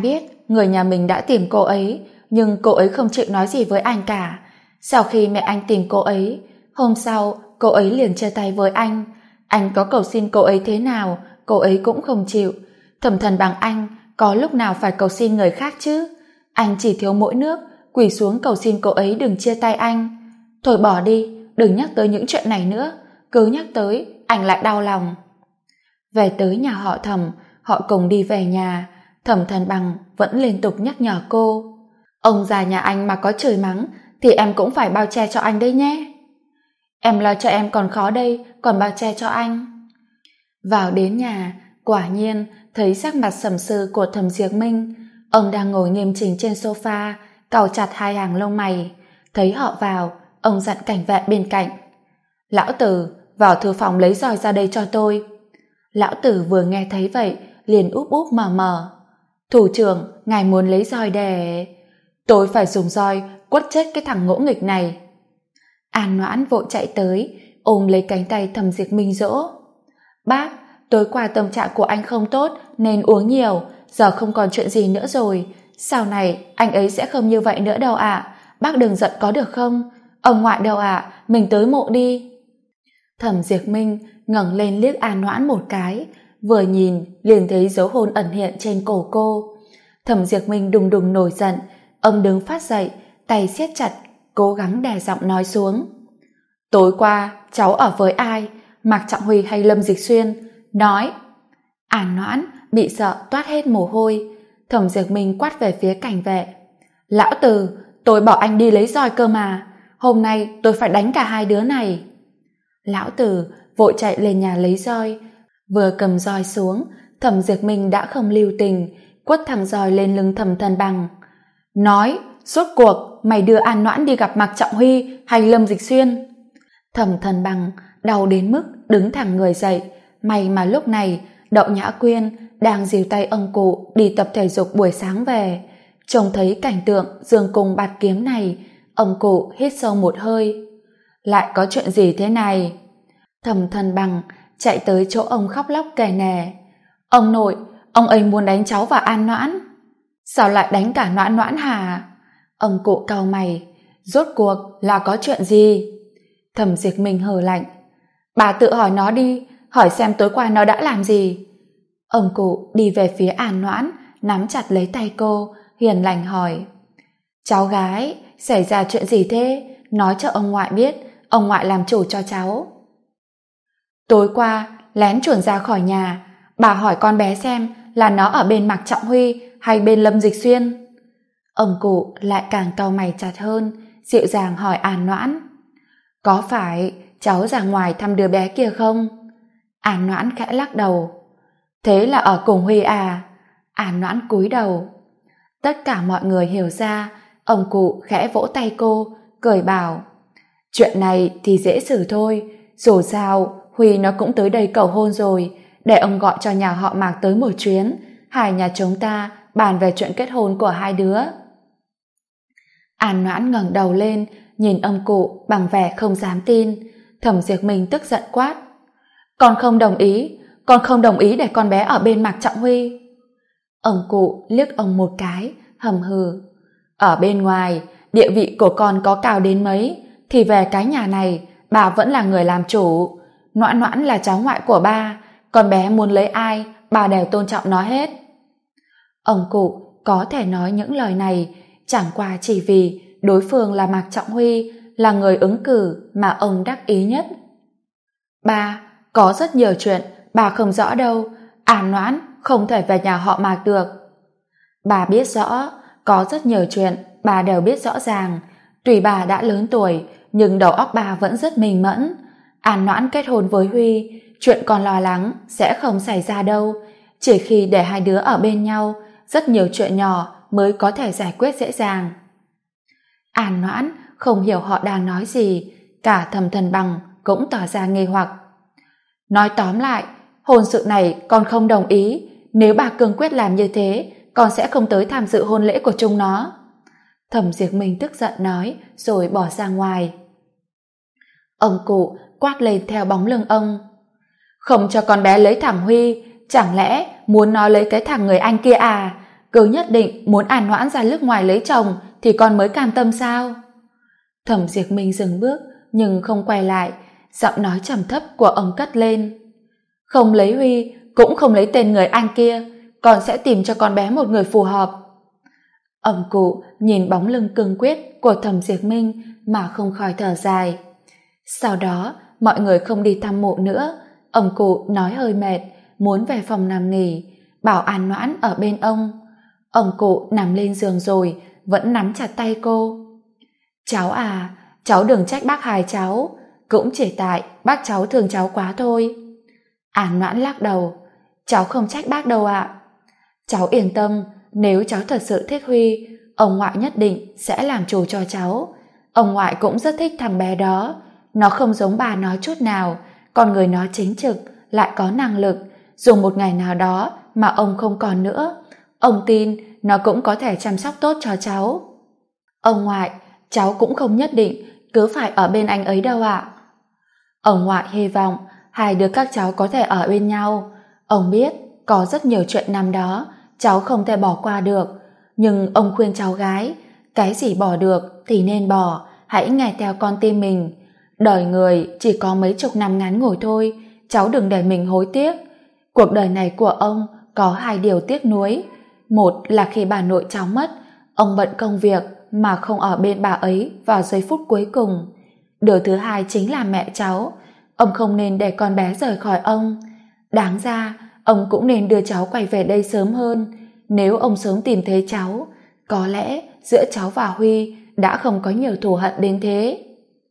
người nhà mình đã tìm cô ấy, nhưng cô ấy không chịu nói gì với anh cả. Sau khi mẹ anh tìm cô ấy, hôm sau cô ấy liền chia tay với anh. Anh có cầu xin cô ấy thế nào, cô ấy cũng không chịu. Thẩm Thần bằng anh có lúc nào phải cầu xin người khác chứ? Anh chỉ thiếu mỗi nước, quỳ xuống cầu xin cô ấy đừng chia tay anh. Thôi bỏ đi, đừng nhắc tới những chuyện này nữa, cứ nhắc tới anh lại đau lòng. Về tới nhà họ Thẩm, họ cùng đi về nhà. Thẩm Thần bằng vẫn liên tục nhắc nhở cô. Ông già nhà anh mà có chửi mắng thì em cũng phải bao che cho anh đấy nhé. Em lo cho em còn khó đây, còn bao che cho anh. Vào đến nhà, quả nhiên thấy sắc mặt sầm sừ của Thẩm Diệp Minh. Ông đang ngồi nghiêm chỉnh trên sofa, cau chặt hai hàng lông mày. Thấy họ vào, ông dặn cảnh vệ bên cạnh. Lão Tử, vào thư phòng lấy roi ra đây cho tôi. Lão Tử vừa nghe thấy vậy, liền úp úp mở mở. Thủ trưởng, ngài muốn lấy roi để... Tôi phải dùng roi quất chết cái thằng ngỗ nghịch này. An Noãn vội chạy tới, ôm lấy cánh tay Thẩm Diệp Minh dỗ. Bác, tối qua tâm trạng của anh không tốt nên uống nhiều, giờ không còn chuyện gì nữa rồi. Sau này anh ấy sẽ không như vậy nữa đâu ạ. Bác đừng giận có được không? Ông ngoại đâu ạ, mình tới mộ đi. Thẩm Diệp Minh ngẩng lên liếc An Noãn một cái, vừa nhìn liền thấy dấu hôn ẩn hiện trên cổ cô. Thẩm Diệp Minh đùng đùng nổi giận, ông đứng phát dậy, tay siết chặt, cố gắng đè giọng nói xuống. Tối qua cháu ở với ai? Mạc Trọng Huy hay Lâm Dịch Xuyên? Nói. An Noãn bị sợ toát hết mồ hôi. Thẩm Diệp Minh quát về phía cảnh vệ. Lão Từ, tôi bảo anh đi lấy roi cơ mà. Hôm nay tôi phải đánh cả hai đứa này. Lão Tử vội chạy lên nhà lấy roi. Vừa cầm roi xuống, Thẩm Diệp Minh đã không lưu tình, quất thẳng roi lên lưng Thẩm Thần bằng. Nói, rốt cuộc mày đưa An Noãn đi gặp Mạc Trọng Huy hay Lâm Dịch Xuyên? Thẩm Thần bằng đau đến mức đứng thẳng người dậy. May mà lúc này Đậu Nhã Quyên đang dìu tay ông cụ đi tập thể dục buổi sáng về. Trông thấy cảnh tượng dương cung bạt kiếm này, ông cụ hít sâu một hơi. Lại có chuyện gì thế này? Thẩm Thần bằng chạy tới chỗ ông khóc lóc kể nè. Ông nội, ông ấy muốn đánh cháu và An Noãn. Sao lại đánh cả Noãn Noãn hả? Ông cụ cau mày. Rốt cuộc là có chuyện gì? Thẩm Diệp Minh hừ lạnh. Bà tự hỏi nó đi, hỏi xem tối qua nó đã làm gì. Ông cụ đi về phía An Noãn, nắm chặt lấy tay cô, hiền lành hỏi. Cháu gái, xảy ra chuyện gì thế? Nói cho ông ngoại biết, ông ngoại làm chủ cho cháu. Tối qua lén chuồn ra khỏi nhà, bà hỏi con bé xem là nó ở bên Mạc Trọng Huy hay bên Lâm Dịch Xuyên. Ông cụ lại càng cau mày chặt hơn, dịu dàng hỏi An Noãn. Có phải cháu ra ngoài thăm đứa bé kia không? An Noãn khẽ lắc đầu. Thế là ở cùng Huy à? An Noãn cúi đầu. Tất cả mọi người hiểu ra, ông cụ khẽ vỗ tay cô, cười bảo. Chuyện này thì dễ xử thôi, dù sao Huy nó cũng tới đây cầu hôn rồi, để ông gọi cho nhà họ Mạc tới một chuyến, hai nhà chúng ta bàn về chuyện kết hôn của hai đứa. An Noãn ngẩng đầu lên, nhìn ông cụ bằng vẻ không dám tin. Thẩm Diệp Minh tức giận quát. Con không đồng ý để con bé ở bên Mạc Trọng Huy. Ông cụ liếc ông một cái, hầm hừ. Ở bên ngoài, địa vị của con có cao đến mấy, thì về cái nhà này, bà vẫn là người làm chủ. Noãn Noãn là cháu ngoại của ba, con bé muốn lấy ai, bà đều tôn trọng nó hết. Ông cụ có thể nói những lời này chẳng qua chỉ vì đối phương là Mạc Trọng Huy, là người ứng cử mà ông đắc ý nhất. Ba, có rất nhiều chuyện bà không rõ đâu, An Noãn không thể về nhà họ Mạc được. Bà biết rõ, có rất nhiều chuyện bà đều biết rõ ràng. Tuy bà đã lớn tuổi, nhưng đầu óc bà vẫn rất minh mẫn. An Noãn kết hôn với Huy, chuyện con lo lắng sẽ không xảy ra đâu. Chỉ khi để hai đứa ở bên nhau, rất nhiều chuyện nhỏ mới có thể giải quyết dễ dàng. An Noãn không hiểu họ đang nói gì, cả Thẩm Thần bằng cũng tỏ ra nghi hoặc. Nói tóm lại, hôn sự này con không đồng ý, nếu bà cương quyết làm như thế, con sẽ không tới tham dự hôn lễ của chúng nó. Thẩm Diệp Minh tức giận nói, rồi bỏ ra ngoài. Ông cụ quát lên theo bóng lưng ông. Không cho con bé lấy thằng Huy, chẳng lẽ muốn nó lấy cái thằng người anh kia à? cứ nhất định muốn An Noãn ra nước ngoài lấy chồng thì con mới cam tâm sao? Thẩm Diệp Minh dừng bước nhưng không quay lại, giọng nói trầm thấp của ông cất lên. Không lấy Huy, cũng không lấy tên người anh kia, con sẽ tìm cho con bé một người phù hợp. Ông cụ nhìn bóng lưng cương quyết của Thẩm Diệp Minh mà không khỏi thở dài. Sau đó, mọi người không đi thăm mộ nữa. Ông cụ nói hơi mệt, muốn về phòng nằm nghỉ, bảo An Noãn ở bên ông. Ông cụ nằm lên giường rồi, vẫn nắm chặt tay cô. Cháu à, cháu đừng trách bác Hai cháu, cũng chỉ tại bác cháu thương cháu quá thôi. An Noãn lắc đầu, cháu không trách bác đâu ạ. Cháu yên tâm, nếu cháu thật sự thích Huy, ông ngoại nhất định sẽ làm chủ cho cháu. Ông ngoại cũng rất thích thằng bé đó, nó không giống bà nó chút nào, con người nó chính trực, lại có năng lực, dù một ngày nào đó mà ông không còn nữa, ông tin nó cũng có thể chăm sóc tốt cho cháu. Ông ngoại, cháu cũng không nhất định cứ phải ở bên anh ấy đâu ạ. Ông ngoại hy vọng hai đứa các cháu có thể ở bên nhau. Ông biết có rất nhiều chuyện năm đó cháu không thể bỏ qua được, nhưng ông khuyên cháu gái, cái gì bỏ được thì nên bỏ, hãy nghe theo con tim mình. Đời người chỉ có mấy chục năm ngắn ngủi thôi, cháu đừng để mình hối tiếc. Cuộc đời này của ông có hai điều tiếc nuối. Một là khi bà nội cháu mất, ông bận công việc mà không ở bên bà ấy vào giây phút cuối cùng. Điều thứ hai chính là mẹ cháu. Ông không nên để con bé rời khỏi ông. Đáng ra, ông cũng nên đưa cháu quay về đây sớm hơn. Nếu ông sớm tìm thấy cháu, có lẽ giữa cháu và Huy đã không có nhiều thù hận đến thế.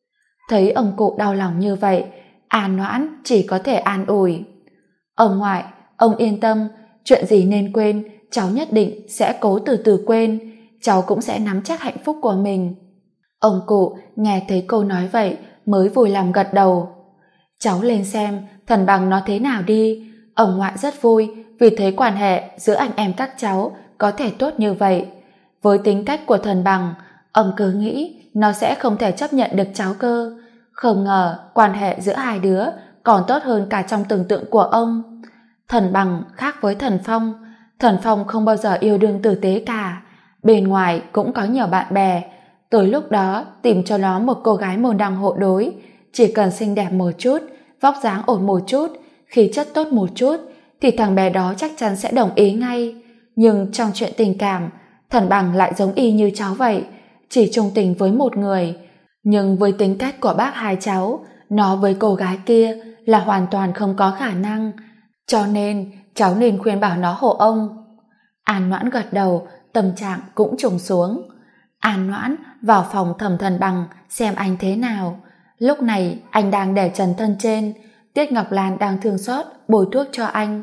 Thấy ông cụ đau lòng như vậy, An Noãn chỉ có thể an ủi. Ông ngoại, ông yên tâm, chuyện gì nên quên, cháu nhất định sẽ cố từ từ quên, cháu cũng sẽ nắm chắc hạnh phúc của mình. Ông cụ nghe thấy cô nói vậy mới vui lòng gật đầu. Cháu lên xem Thần Bằng nó thế nào đi. Ông ngoại rất vui vì thấy quan hệ giữa anh em các cháu có thể tốt như vậy. Với tính cách của Thần Bằng, ông cứ nghĩ nó sẽ không thể chấp nhận được cháu cơ. Không ngờ quan hệ giữa hai đứa còn tốt hơn cả trong tưởng tượng của ông. Thần Bằng khác với Thần Phong. Thần Phong không bao giờ yêu đương tử tế cả. Bên ngoài cũng có nhiều bạn bè. Tới lúc đó tìm cho nó một cô gái môn đăng hộ đối, chỉ cần xinh đẹp một chút, vóc dáng ổn một chút, khí chất tốt một chút, thì thằng bé đó chắc chắn sẽ đồng ý ngay. Nhưng trong chuyện tình cảm, Thần Bằng lại giống y như cháu vậy, chỉ chung tình với một người. Nhưng với tính cách của bác Hai cháu, nó với cô gái kia là hoàn toàn không có khả năng. Cho nên cháu nên khuyên bảo nó hộ ông. An Noãn gật đầu, tâm trạng cũng trùng xuống. An Noãn vào phòng Thẩm Thần Bằng xem anh thế nào. Lúc này anh đang để trần thân trên, Tiết Ngọc Lan đang thương xót bôi thuốc cho anh.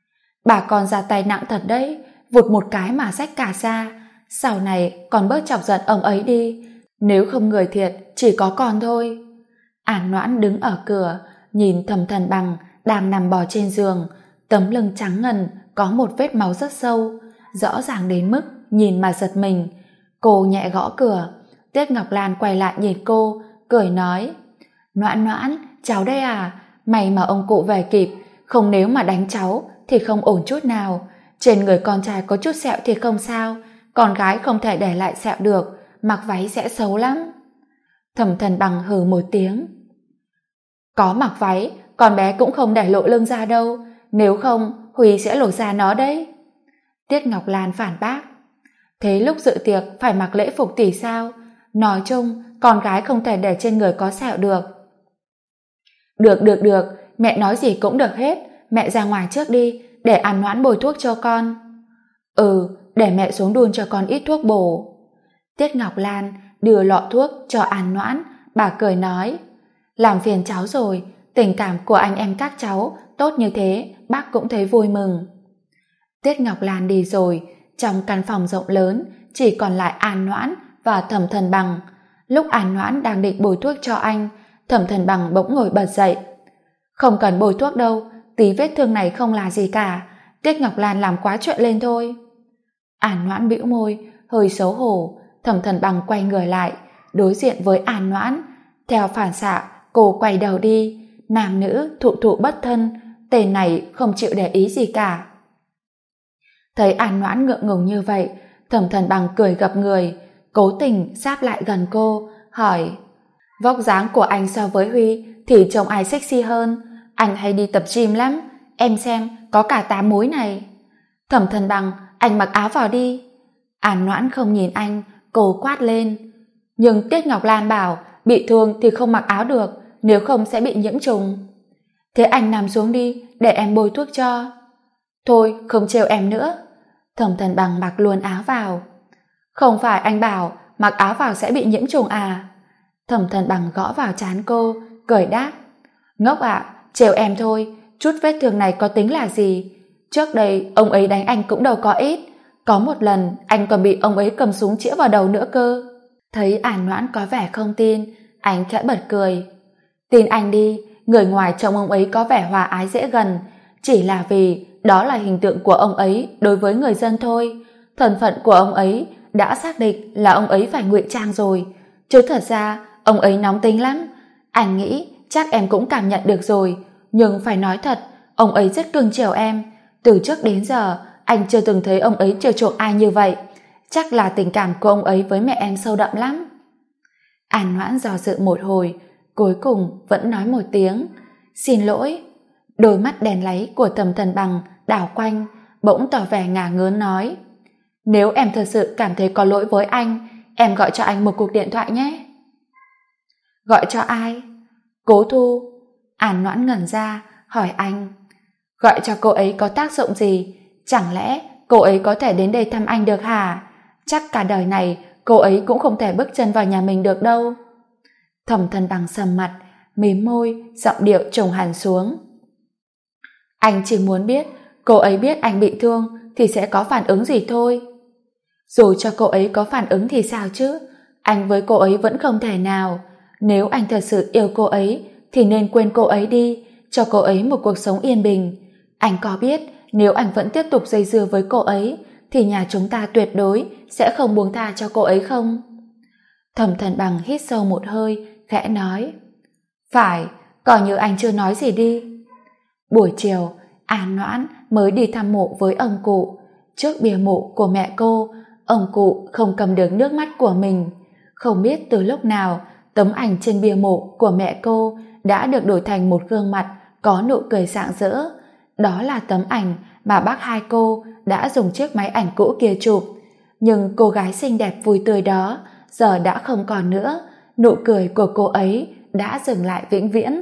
Bà con ra tay nặng thật đấy, vụt một cái mà rách cả da. Sau này còn bớt chọc giận ông ấy đi, nếu không người thiệt chỉ có con thôi. An Noãn đứng ở cửa, nhìn Thẩm Thần Bằng đang nằm bò trên giường, tấm lưng trắng ngần có một vết máu rất sâu, rõ ràng đến mức nhìn mà giật mình. Cô nhẹ gõ cửa. Tiết Ngọc Lan quay lại nhìn cô, cười nói: Noãn Noãn, cháu đây à, may mà ông cụ về kịp, không nếu mà đánh cháu thì không ổn chút nào. Trên người con trai có chút sẹo thì không sao, con gái không thể để lại sẹo được, mặc váy sẽ xấu lắm. Thẩm Thần Bằng hừ một tiếng. Có mặc váy, con bé cũng không để lộ lưng ra đâu, nếu không Huy sẽ lột da nó đấy. Tiết Ngọc Lan phản bác. Thế lúc dự tiệc phải mặc lễ phục tỷ sao? Nói chung, con gái không thể để trên người có sẹo được. Được, mẹ nói gì cũng được hết, mẹ ra ngoài trước đi, để An Noãn bôi thuốc cho con. Ừ, để mẹ xuống đun cho con ít thuốc bổ. Tiết Ngọc Lan đưa lọ thuốc cho An Noãn, bà cười nói: Làm phiền cháu rồi, tình cảm của anh em các cháu tốt như thế, bác cũng thấy vui mừng. Tiết Ngọc Lan đi rồi, trong căn phòng rộng lớn chỉ còn lại An Noãn và Thẩm Thần Bằng. Lúc An Noãn đang định bôi thuốc cho anh, Thẩm Thần Bằng bỗng ngồi bật dậy. Không cần bôi thuốc đâu, tí vết thương này không là gì cả, Tiết Ngọc Lan làm quá chuyện lên thôi. An Noãn bĩu môi, hơi xấu hổ. Thẩm Thần Bằng quay người lại, đối diện với An Noãn. Theo phản xạ, cô quay đầu đi. Nam nữ thụ thụ bất thân, tên này không chịu để ý gì cả. Thấy An Noãn ngượng ngùng như vậy, Thẩm Thần Bằng cười gập người, cố tình sáp lại gần cô, hỏi: vóc dáng của anh so với Huy thì trông ai sexy hơn? Anh hay đi tập gym lắm, em xem có cả 8 múi này. Thẩm Thần Bằng, anh mặc áo vào đi. An Noãn không nhìn anh, cô quát lên: nhưng Tiết Ngọc Lan bảo bị thương thì không mặc áo được, nếu không sẽ bị nhiễm trùng. Thế anh nằm xuống đi, để em bôi thuốc cho. Thôi, không trêu em nữa. Thẩm Thần Bằng mặc luôn áo vào. Không phải anh bảo mặc áo vào sẽ bị nhiễm trùng à? Thẩm Thần Bằng gõ vào trán cô, cười đáp: ngốc ạ, trêu em thôi, chút vết thương này có tính là gì? Trước đây ông ấy đánh anh cũng đâu có ít, có một lần anh còn bị ông ấy cầm súng chĩa vào đầu nữa cơ. Thấy An Noãn có vẻ không tin, anh khẽ bật cười. Tin anh đi, người ngoài trông ông ấy có vẻ hòa ái dễ gần, chỉ là vì đó là hình tượng của ông ấy đối với người dân thôi. Thân phận của ông ấy đã xác định là ông ấy phải ngụy trang rồi, chứ thật ra ông ấy nóng tính lắm. Anh nghĩ chắc em cũng cảm nhận được rồi, nhưng phải nói thật, ông ấy rất cưng chiều em. Từ trước đến giờ anh chưa từng thấy ông ấy chiều chuộng ai như vậy. Chắc là tình cảm của ông ấy với mẹ em sâu đậm lắm. An Noãn dò dự một hồi, cuối cùng vẫn nói một tiếng: xin lỗi. Đôi mắt đèn láy của Thẩm Thần Bằng đảo quanh, bỗng tỏ vẻ ngả ngớn nói: nếu em thật sự cảm thấy có lỗi với anh, em gọi cho anh một cuộc điện thoại nhé. Gọi cho ai? Cố Thu. An Noãn ngẩn ra, hỏi anh: gọi cho cô ấy có tác dụng gì? Chẳng lẽ cô ấy có thể đến đây thăm anh được hả? Chắc cả đời này cô ấy cũng không thể bước chân vào nhà mình được đâu. Thẩm Thần Bằng sầm mặt, mím môi, giọng điệu trùng hẳn xuống. Anh chỉ muốn biết cô ấy biết anh bị thương thì sẽ có phản ứng gì thôi. Dù cho cô ấy có phản ứng thì sao chứ? Anh với cô ấy vẫn không thể nào. Nếu anh thật sự yêu cô ấy thì nên quên cô ấy đi, cho cô ấy một cuộc sống yên bình. Anh có biết nếu anh vẫn tiếp tục dây dưa với cô ấy thì nhà chúng ta tuyệt đối sẽ không buông tha cho cô ấy không? Thẩm Thần Bằng hít sâu một hơi, khẽ nói: phải, coi như anh chưa nói gì đi. Buổi chiều, An Noãn mới đi thăm mộ với ông cụ. Trước bia mộ của mẹ cô, ông cụ không cầm được nước mắt của mình. Không biết từ lúc nào, tấm ảnh trên bia mộ của mẹ cô đã được đổi thành một gương mặt có nụ cười rạng rỡ. Đó là tấm ảnh mà bác hai cô đã dùng chiếc máy ảnh cũ kia chụp. Nhưng cô gái xinh đẹp vui tươi đó giờ đã không còn nữa. Nụ cười của cô ấy đã dừng lại vĩnh viễn.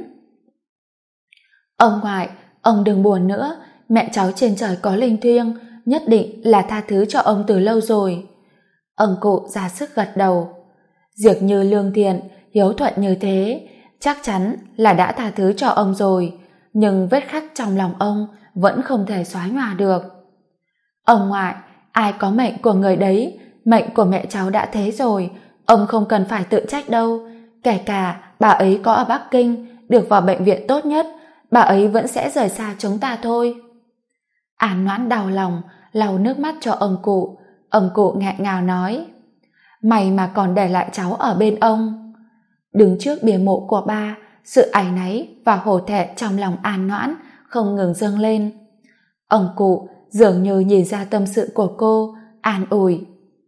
Ông ngoại, ông đừng buồn nữa, mẹ cháu trên trời có linh thiêng, nhất định là tha thứ cho ông từ lâu rồi. Ông cụ ra sức gật đầu. Diệc Như lương thiện, hiếu thuận như thế, chắc chắn là đã tha thứ cho ông rồi, nhưng vết khắc trong lòng ông vẫn không thể xóa nhòa được. Ông ngoại, ai có mệnh của người đấy, mệnh của mẹ cháu đã thế rồi, ông không cần phải tự trách đâu. Kể cả bà ấy có ở Bắc Kinh, được vào bệnh viện tốt nhất, bà ấy vẫn sẽ rời xa chúng ta thôi. An Noãn đau lòng, lau nước mắt cho ông cụ. Ông cụ nghẹn ngào nói: mày mà còn để lại cháu ở bên ông. Đứng trước bia mộ của ba, sự áy náy và hổ thẹn trong lòng An Noãn không ngừng dâng lên. Ông cụ dường như nhìn ra tâm sự của cô, an ủi: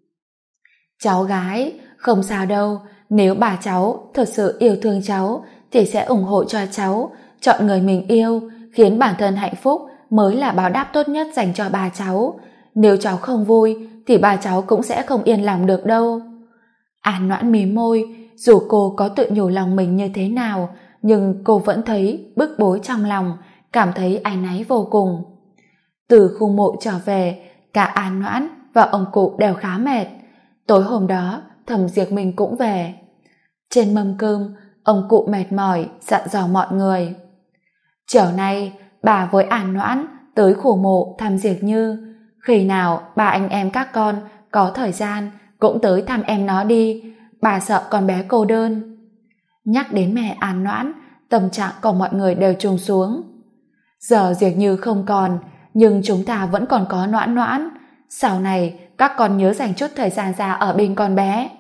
cháu gái, không sao đâu, nếu bà cháu thật sự yêu thương cháu thì sẽ ủng hộ cho cháu, chọn người mình yêu, khiến bản thân hạnh phúc mới là báo đáp tốt nhất dành cho bà cháu. Nếu cháu không vui thì bà cháu cũng sẽ không yên lòng được đâu. An Noãn mím môi, dù cô có tự nhủ lòng mình như thế nào, nhưng cô vẫn thấy bức bối trong lòng, cảm thấy áy náy vô cùng. Từ khu mộ trở về, cả An Noãn và ông cụ đều khá mệt. Tối hôm đó, Thẩm Diệp Minh cũng về. Trên mâm cơm, ông cụ mệt mỏi dặn dò mọi người: chiều nay bà với An Noãn tới khu mộ thăm Diệp Như, khi nào ba anh em các con có thời gian cũng tới thăm em nó đi, bà sợ con bé cô đơn. Nhắc đến mẹ An Noãn, tâm trạng của mọi người đều trùng xuống. Giờ Diệp Như không còn, nhưng chúng ta vẫn còn có Noãn Noãn, sau này các con nhớ dành chút thời gian ra ở bên con bé.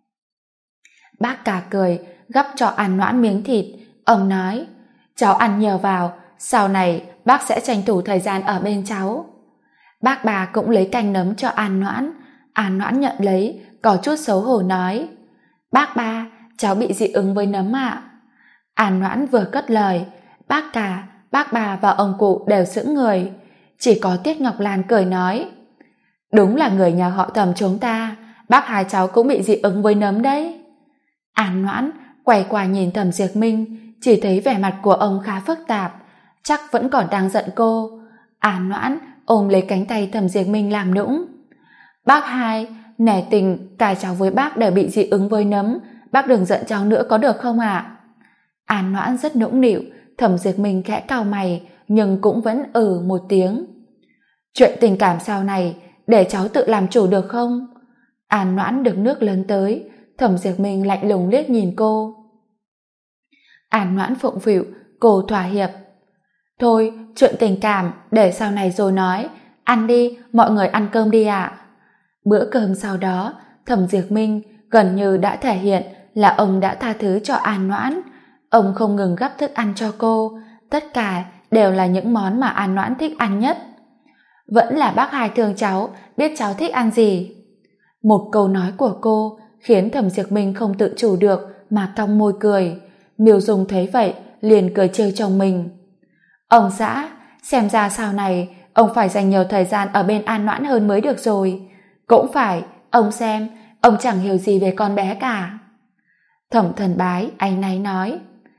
Bác cả cười, gắp cho An Noãn miếng thịt. Ông nói: cháu ăn nhiều vào, sau này bác sẽ tranh thủ thời gian ở bên cháu. Bác bà cũng lấy canh nấm cho An Noãn. An Noãn nhận lấy, có chút xấu hổ nói: Bác ba, cháu bị dị ứng với nấm ạ. An Noãn vừa cất lời, bác cả, bác bà và ông cụ đều sững người. Chỉ có Tiết Ngọc Lan cười nói: Đúng là người nhà họ Thẩm chúng ta, bác hai cháu cũng bị dị ứng với nấm đấy. An Noãn quay qua nhìn Thẩm Diệp Minh, chỉ thấy vẻ mặt của ông khá phức tạp, chắc vẫn còn đang giận cô. An Noãn ôm lấy cánh tay Thẩm Diệp Minh làm nũng: Bác hai, nể tình cả cháu với bác đều bị dị ứng với nấm, bác đừng giận cháu nữa có được không ạ? An Noãn rất nũng nịu. Thẩm Diệp Minh khẽ cau mày nhưng cũng vẫn một tiếng. Chuyện tình cảm sau này để cháu tự làm chủ được không? An Noãn đựng nước lớn tới. Thẩm Diệp Minh lạnh lùng liếc nhìn cô. An Noãn phụng phịu, cô thỏa hiệp. Thôi, chuyện tình cảm để sau này rồi nói. Ăn đi, mọi người ăn cơm đi ạ. Bữa cơm sau đó, Thẩm Diệp Minh gần như đã thể hiện là ông đã tha thứ cho An Noãn. Ông không ngừng gắp thức ăn cho cô, tất cả đều là những món mà An Noãn thích ăn nhất. Vẫn là bác hai thương cháu, biết cháu thích ăn gì. Một câu nói của cô khiến Thẩm Diệp Minh không tự chủ được mà cong môi cười. Miêu Dung thấy vậy liền cười trêu chồng mình. Ông xã, xem ra sau này ông phải dành nhiều thời gian ở bên An Noãn hơn mới được rồi. Cũng phải, ông xem, ông chẳng hiểu gì về con bé cả. Thẩm Thần Bái áy náy nói: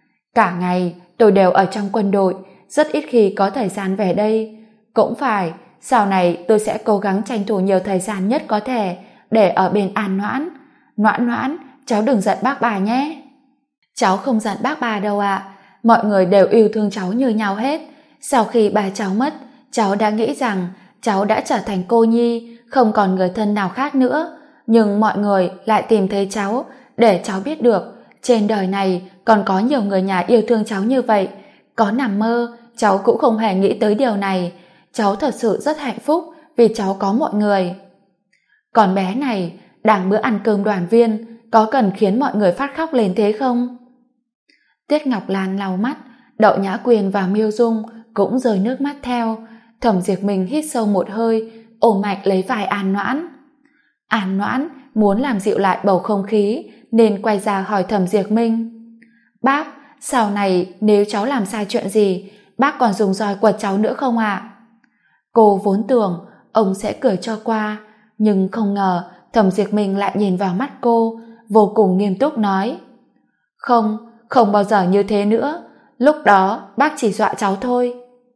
Cả ngày tôi đều ở trong quân đội, rất ít khi có thời gian về đây. Cũng phải, sau này tôi sẽ cố gắng tranh thủ nhiều thời gian nhất có thể để ở bên An Noãn. Noãn Noãn, cháu đừng giận bác bà nhé. Cháu không giận bác bà đâu ạ. Mọi người đều yêu thương cháu như nhau hết. Sau khi bà cháu mất, cháu đã nghĩ rằng cháu đã trở thành cô nhi, không còn người thân nào khác nữa. Nhưng mọi người lại tìm thấy cháu để cháu biết được trên đời này còn có nhiều người nhà yêu thương cháu như vậy. Có nằm mơ, cháu cũng không hề nghĩ tới điều này. Cháu thật sự rất hạnh phúc vì cháu có mọi người. Còn bé này, đang bữa ăn cơm đoàn viên, có cần khiến mọi người phát khóc lên thế không? Tiết Ngọc Lan lau mắt, Đậu Nhã Quyền và Miêu Dung cũng rơi nước mắt theo. Thẩm Diệp Minh hít sâu một hơi, ôm mạnh lấy vai An Noãn. An Noãn muốn làm dịu lại bầu không khí nên quay ra hỏi Thẩm Diệp Minh: Bác, sau này nếu cháu làm sai chuyện gì, bác còn dùng roi quật cháu nữa không ạ? Cô vốn tưởng ông sẽ cười cho qua, nhưng không ngờ Thẩm Diệp Minh lại nhìn vào mắt cô, vô cùng nghiêm túc nói: Không, không bao giờ như thế nữa. Lúc đó bác chỉ dọa cháu thôi.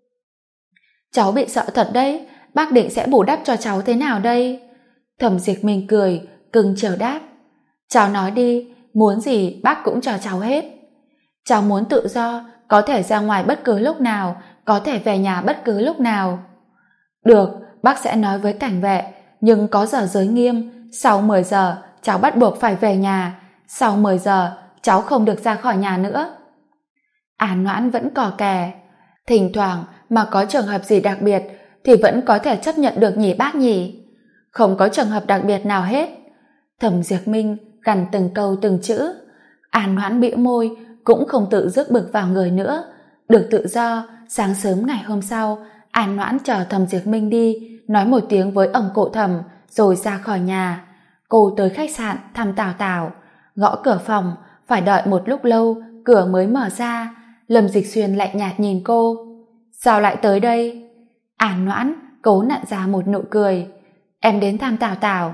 Cháu bị sợ thật đấy, bác định sẽ bù đắp cho cháu thế nào đây? Thẩm Diệp Minh cười, cưng chiều đáp: Cháu nói đi, muốn gì bác cũng cho cháu hết. Cháu muốn tự do, có thể ra ngoài bất cứ lúc nào, có thể về nhà bất cứ lúc nào. Được, bác sẽ nói với cảnh vệ, nhưng có giờ giới nghiêm, sau 10 giờ cháu bắt buộc phải về nhà, sau 10 giờ cháu không được ra khỏi nhà nữa. An Noãn vẫn cò kè: Thỉnh thoảng mà có trường hợp gì đặc biệt thì vẫn có thể chấp nhận được nhỉ bác nhỉ? Không có trường hợp đặc biệt nào hết. Thẩm Diệp Minh gằn từng câu từng chữ. An Noãn bĩu môi, cũng không tự rước bực vào người nữa. Được tự do, sáng sớm ngày hôm sau, An Noãn chờ Thẩm Diệp Minh đi, nói một tiếng với ông cụ Thẩm rồi ra khỏi nhà. Cô tới khách sạn thăm Tào Tào, gõ cửa phòng, phải đợi một lúc lâu cửa mới mở ra. Lâm Dịch Xuyên lạnh nhạt nhìn cô: Sao lại tới đây? An Noãn cố nặn ra một nụ cười: Em đến thăm Tào Tào.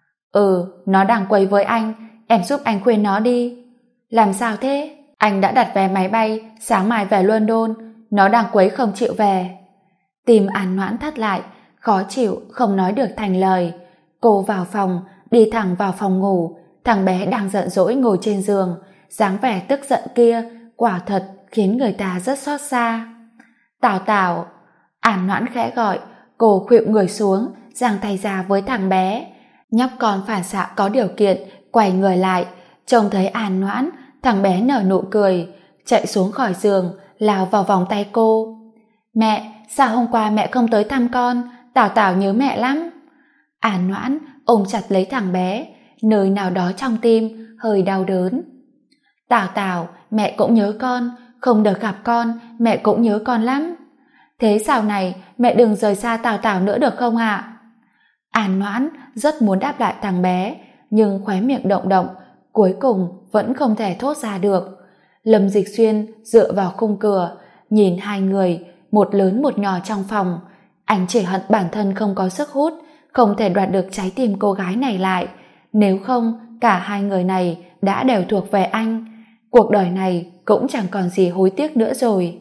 Nó đang quấy với anh, em giúp anh khuyên nó đi. Làm sao thế? Anh đã đặt vé máy bay sáng mai về London, nó đang quấy không chịu về. Tim An Noãn thắt lại, khó chịu không nói được thành lời. Cô vào phòng, đi thẳng vào phòng ngủ. Thằng bé đang giận dỗi ngồi trên giường, dáng vẻ tức giận kia quả thật khiến người ta rất xót xa. Tào Tào! An Noãn khẽ gọi. Cô khuỵu người xuống, giang tay ra với thằng bé. Nhóc con phản xạ có điều kiện quay người lại, trông thấy An Noãn, thằng bé nở nụ cười, chạy xuống khỏi giường, lao vào vòng tay cô. Mẹ, sao hôm qua mẹ không tới thăm con? Tào Tào nhớ mẹ lắm. An Noãn ôm chặt lấy thằng bé, nơi nào đó trong tim hơi đau đớn. Tào Tào, mẹ cũng nhớ con, không được gặp con, mẹ cũng nhớ con lắm. Thế sau này mẹ đừng rời xa Tào Tào nữa được không ạ? An Noãn rất muốn đáp lại thằng bé, nhưng khóe miệng động động, cuối cùng vẫn không thể thốt ra được. Lâm Dịch Xuyên dựa vào khung cửa, nhìn hai người, một lớn một nhỏ trong phòng. Anh chỉ hận bản thân không có sức hút, không thể đoạt được trái tim cô gái này lại. Nếu không, cả hai người này đã đều thuộc về anh. Cuộc đời này cũng chẳng còn gì hối tiếc nữa rồi.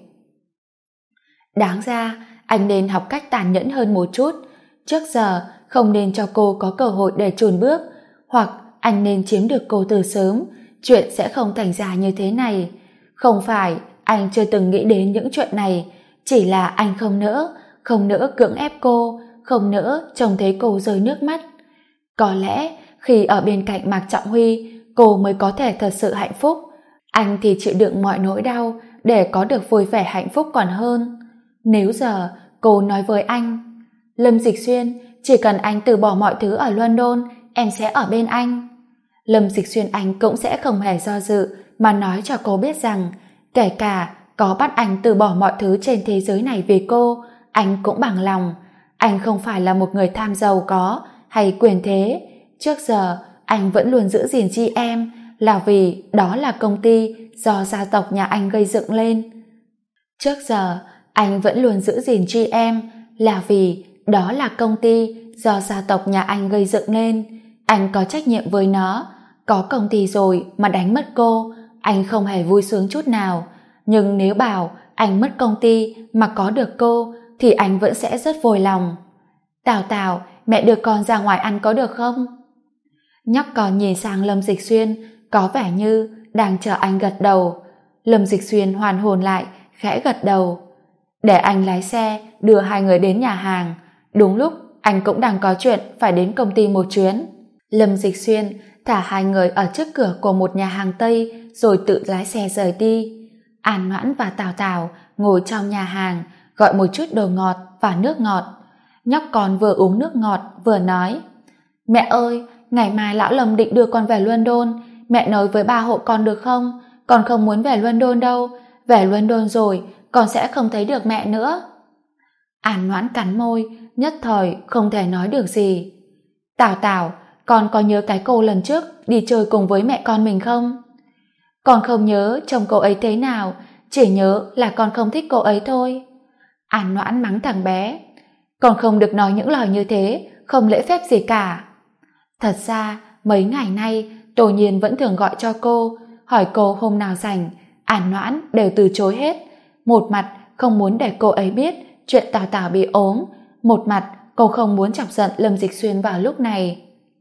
Đáng ra, anh nên học cách tàn nhẫn hơn một chút. Trước giờ, không nên cho cô có cơ hội để chùn bước, hoặc anh nên chiếm được cô từ sớm, chuyện sẽ không thành ra như thế này. Không phải anh chưa từng nghĩ đến những chuyện này, chỉ là anh không nỡ cưỡng ép cô, không nỡ trông thấy cô rơi nước mắt. Có lẽ khi ở bên cạnh Mạc Trọng Huy, cô mới có thể thật sự hạnh phúc. Anh thì chịu đựng mọi nỗi đau để có được vui vẻ hạnh phúc còn hơn. Nếu giờ cô nói với anh, Lâm Dịch Xuyên, chỉ cần anh từ bỏ mọi thứ ở London, em sẽ ở bên anh. Lâm Dịch Xuyên anh cũng sẽ không hề do dự mà nói cho cô biết rằng, kể cả có bắt anh từ bỏ mọi thứ trên thế giới này vì cô, anh cũng bằng lòng. Anh không phải là một người tham giàu có hay quyền thế. Trước giờ, anh vẫn luôn giữ gìn GM là vì đó là công ty do gia tộc nhà anh gây dựng lên. Trước giờ, anh vẫn luôn giữ gìn GM là vì đó là công ty do gia tộc nhà anh gây dựng lên. Anh có trách nhiệm với nó. Có công ty rồi mà đánh mất cô, anh không hề vui sướng chút nào. Nhưng nếu bảo anh mất công ty mà có được cô, thì anh vẫn sẽ rất vui lòng. Tào Tào, mẹ đưa con ra ngoài ăn có được không? Nhóc con nhìn sang Lâm Dịch Xuyên, có vẻ như đang chờ anh gật đầu. Lâm Dịch Xuyên hoàn hồn lại, khẽ gật đầu. Để anh lái xe đưa hai người đến nhà hàng. Đúng lúc anh cũng đang có chuyện phải đến công ty một chuyến. Lâm Dịch Xuyên thả hai người ở trước cửa của một nhà hàng Tây rồi tự lái xe rời đi. An Noãn và Tào Tào ngồi trong nhà hàng gọi một chút đồ ngọt và nước ngọt. Nhóc con vừa uống nước ngọt vừa nói, mẹ ơi, ngày mai lão Lâm định đưa con về London, mẹ nói với ba hộ con được không? Con không muốn về London đâu, về London rồi con sẽ không thấy được mẹ nữa. An Noãn cắn môi, nhất thời không thể nói được gì. Tào Tào, con có nhớ cái cô lần trước đi chơi cùng với mẹ con mình không? Con không nhớ trông cô ấy thế nào, chỉ nhớ là con không thích cô ấy thôi. An Noãn mắng thằng bé, con không được nói những lời như thế, không lễ phép gì cả. Thật ra mấy ngày nay Tô Nhiên vẫn thường gọi cho cô, hỏi cô hôm nào rảnh. An Noãn đều từ chối hết. Một mặt không muốn để cô ấy biết chuyện Tào Tào bị ốm, một mặt cô không muốn chọc giận Lâm Dịch Xuyên vào lúc này.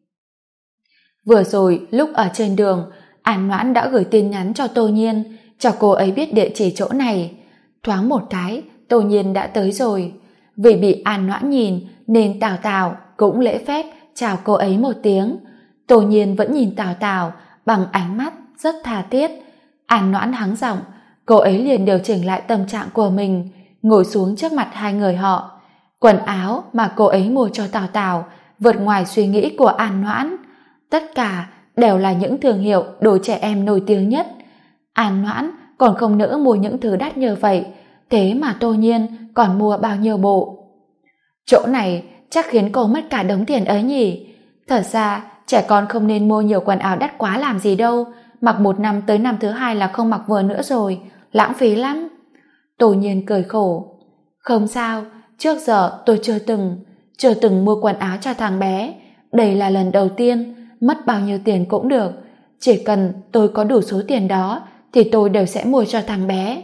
Vừa rồi lúc ở trên đường, An Noãn đã gửi tin nhắn cho Tô Nhiên, cho cô ấy biết địa chỉ chỗ này. Thoáng một cái, Tô Nhiên đã tới rồi. Vì bị An Noãn nhìn nên Tào Tào cũng lễ phép chào cô ấy một tiếng. Tô Nhiên vẫn nhìn Tào Tào bằng ánh mắt rất tha thiết. An Noãn hắng giọng, cô ấy liền điều chỉnh lại tâm trạng của mình, ngồi xuống trước mặt hai người họ. Quần áo mà cô ấy mua cho Tào Tào vượt ngoài suy nghĩ của An Noãn. Tất cả đều là những thương hiệu đồ trẻ em nổi tiếng nhất. An Noãn còn không nỡ mua những thứ đắt như vậy, thế mà Tô Nhiên còn mua bao nhiêu bộ. Chỗ này chắc khiến cô mất cả đống tiền ấy nhỉ. Thật ra trẻ con không nên mua nhiều quần áo đắt quá làm gì đâu, mặc một năm tới năm thứ hai là không mặc vừa nữa rồi, lãng phí lắm. Tô Nhiên cười khổ, không sao, trước giờ tôi chưa từng mua quần áo cho thằng bé, đây là lần đầu tiên, mất bao nhiêu tiền cũng được, chỉ cần tôi có đủ số tiền đó thì tôi đều sẽ mua cho thằng bé.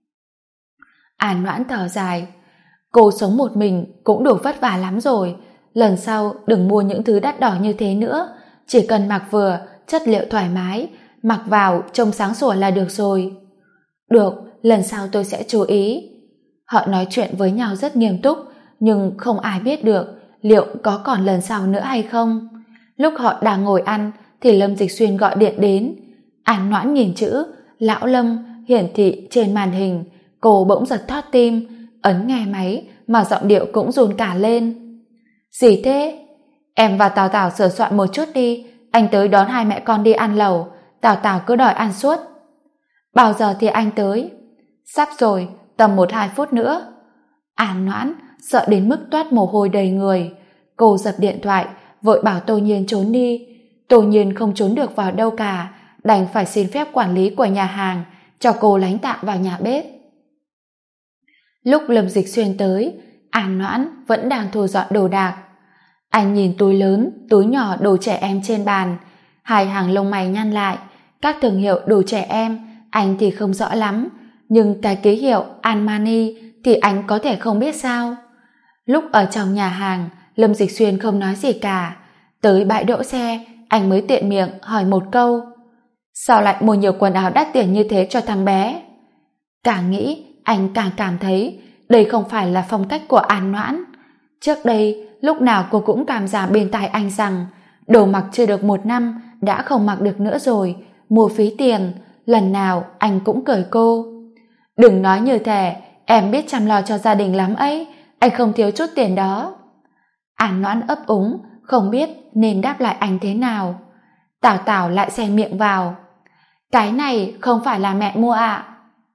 An Noãn thở dài, cô sống một mình cũng đủ vất vả lắm rồi, lần sau đừng mua những thứ đắt đỏ như thế nữa, chỉ cần mặc vừa, chất liệu thoải mái, mặc vào trông sáng sủa là được rồi. Được, lần sau tôi sẽ chú ý. Họ nói chuyện với nhau rất nghiêm túc, nhưng không ai biết được liệu có còn lần sau nữa hay không. Lúc họ đang ngồi ăn thì Lâm Dịch Xuyên gọi điện đến. An Noãn nhìn chữ Lão Lâm hiển thị trên màn hình, cô bỗng giật thót tim, ấn nghe máy mà giọng điệu cũng run cả lên. Gì thế? Em và Tào Tào sửa soạn một chút đi, anh tới đón hai mẹ con đi ăn lẩu, Tào Tào cứ đòi ăn suốt. Bao giờ thì anh tới? Sắp rồi, tầm 1-2 phút nữa. An Noãn sợ đến mức toát mồ hôi đầy người. Cô giật điện thoại, vội bảo Tô Nhiên trốn đi. Tô Nhiên không trốn được vào đâu cả, đành phải xin phép quản lý của nhà hàng cho cô lánh tạm vào nhà bếp. Lúc Lâm Dịch Xuyên tới, An Noãn vẫn đang thu dọn đồ đạc. Anh nhìn túi lớn, túi nhỏ đồ trẻ em trên bàn, hai hàng lông mày nhăn lại. Các thương hiệu đồ trẻ em anh thì không rõ lắm, nhưng cái ký hiệu Armani thì anh có thể không biết sao. Lúc ở trong nhà hàng, Lâm Dịch Xuyên không nói gì cả. Tới bãi đỗ xe, anh mới tiện miệng hỏi một câu: sao lại mua nhiều quần áo đắt tiền như thế cho thằng bé? Càng nghĩ, anh càng cảm thấy đây không phải là phong cách của An Noãn. Trước đây, lúc nào cô cũng cảm giảm bên tai anh rằng đồ mặc chưa được 1 năm đã không mặc được nữa rồi, mua phí tiền. Lần nào anh cũng cười cô: đừng nói như thế, em biết chăm lo cho gia đình lắm ấy, anh không thiếu chút tiền đó. An Noãn ấp úng, không biết nên đáp lại anh thế nào. Tảo Tảo lại xen miệng vào: cái này không phải là mẹ mua ạ.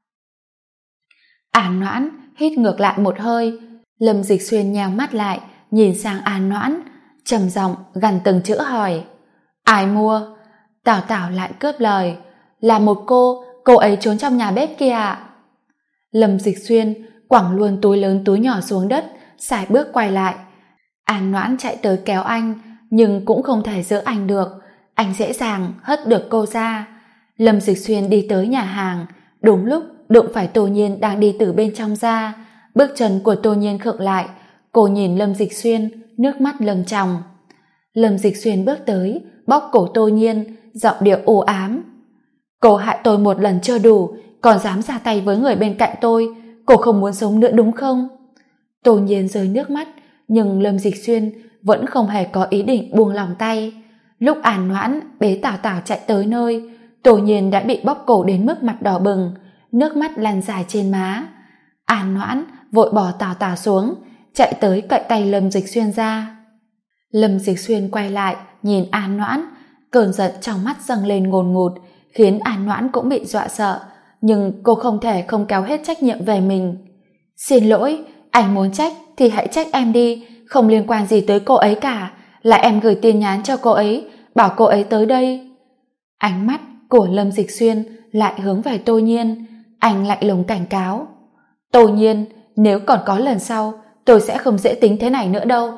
An Noãn hít ngược lại một hơi. Lâm Dịch Xuyên nheo mắt lại, nhìn sang An Noãn, trầm giọng gằn từng chữ hỏi: ai mua? Tảo Tảo lại cướp lời: là một cô ấy trốn trong nhà bếp kia ạ. Lâm Dịch Xuyên quẳng luôn túi lớn túi nhỏ xuống đất, sải bước quay lại. An Noãn chạy tới kéo anh, nhưng cũng không thể giữ anh được. Anh dễ dàng hất được cô ra. Lâm Dịch Xuyên đi tới nhà hàng, đúng lúc đụng phải Tô Nhiên đang đi từ bên trong ra. Bước chân của Tô Nhiên khựng lại, cô nhìn Lâm Dịch Xuyên, nước mắt lâng tròng. Lâm Dịch Xuyên bước tới, bóp cổ Tô Nhiên, giọng điệu u ám: cô hại tôi một lần chưa đủ, còn dám ra tay với người bên cạnh tôi, cô không muốn sống nữa đúng không? Tô Nhiên rơi nước mắt, nhưng Lâm Dịch Xuyên vẫn không hề có ý định buông lòng tay. Lúc An Noãn bế Tảo Tảo chạy tới nơi, Tô Nhiên đã bị bóp cổ đến mức mặt đỏ bừng, nước mắt lăn dài trên má. An Noãn vội bỏ Tảo Tảo xuống, chạy tới cậy tay Lâm Dịch Xuyên ra. Lâm Dịch Xuyên quay lại nhìn An Noãn, cơn giận trong mắt dâng lên ngồn ngụt, khiến An Noãn cũng bị dọa sợ, nhưng cô không thể không kéo hết trách nhiệm về mình. Xin lỗi, anh muốn trách thì hãy trách em đi, không liên quan gì tới cô ấy cả, là em gửi tin nhắn cho cô ấy, bảo cô ấy tới đây. Ánh mắt của Lâm Dịch Xuyên lại hướng về Tô Nhiên, anh lạnh lùng cảnh cáo: Tô Nhiên, nếu còn có lần sau, tôi sẽ không dễ tính thế này nữa đâu.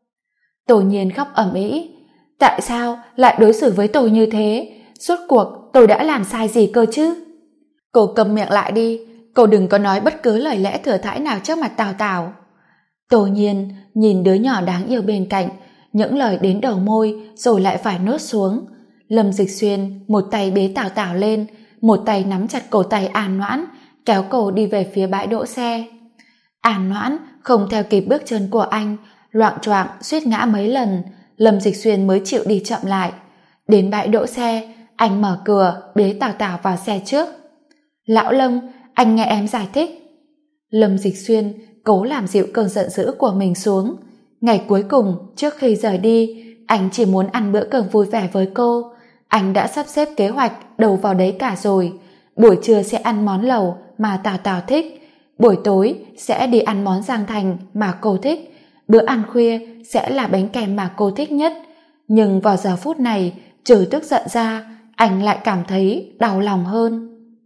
Tô Nhiên khóc ầm ĩ: tại sao lại đối xử với tôi như thế? Rốt cuộc tôi đã làm sai gì cơ chứ? Cô câm miệng lại đi, cô đừng có nói bất cứ lời lẽ thừa thãi nào trước mặt Tảo Tảo. Tô Nhiên nhìn đứa nhỏ đáng yêu bên cạnh, những lời đến đầu môi rồi lại phải nuốt xuống. Lâm Dịch Xuyên một tay bế Tảo Tảo lên, một tay nắm chặt cổ tay An Noãn, kéo cô đi về phía bãi đỗ xe. An Noãn không theo kịp bước chân của anh, loạng choạng suýt ngã mấy lần. Lâm Dịch Xuyên mới chịu đi chậm lại. Đến bãi đỗ xe, anh mở cửa bế Tảo Tảo vào xe trước. Lão Lâm, anh nghe em giải thích. Lâm Dịch Xuyên cố làm dịu cơn giận dữ của mình xuống. Ngày cuối cùng trước khi rời đi, anh chỉ muốn ăn bữa cơm vui vẻ với cô. Anh đã sắp xếp kế hoạch đầu vào đấy cả rồi. Buổi trưa sẽ ăn món lẩu mà Tảo Tảo thích, buổi tối sẽ đi ăn món Giang Thành mà cô thích, bữa ăn khuya sẽ là bánh kem mà cô thích nhất. Nhưng vào giờ phút này, trừ tức giận ra, anh lại cảm thấy đau lòng hơn.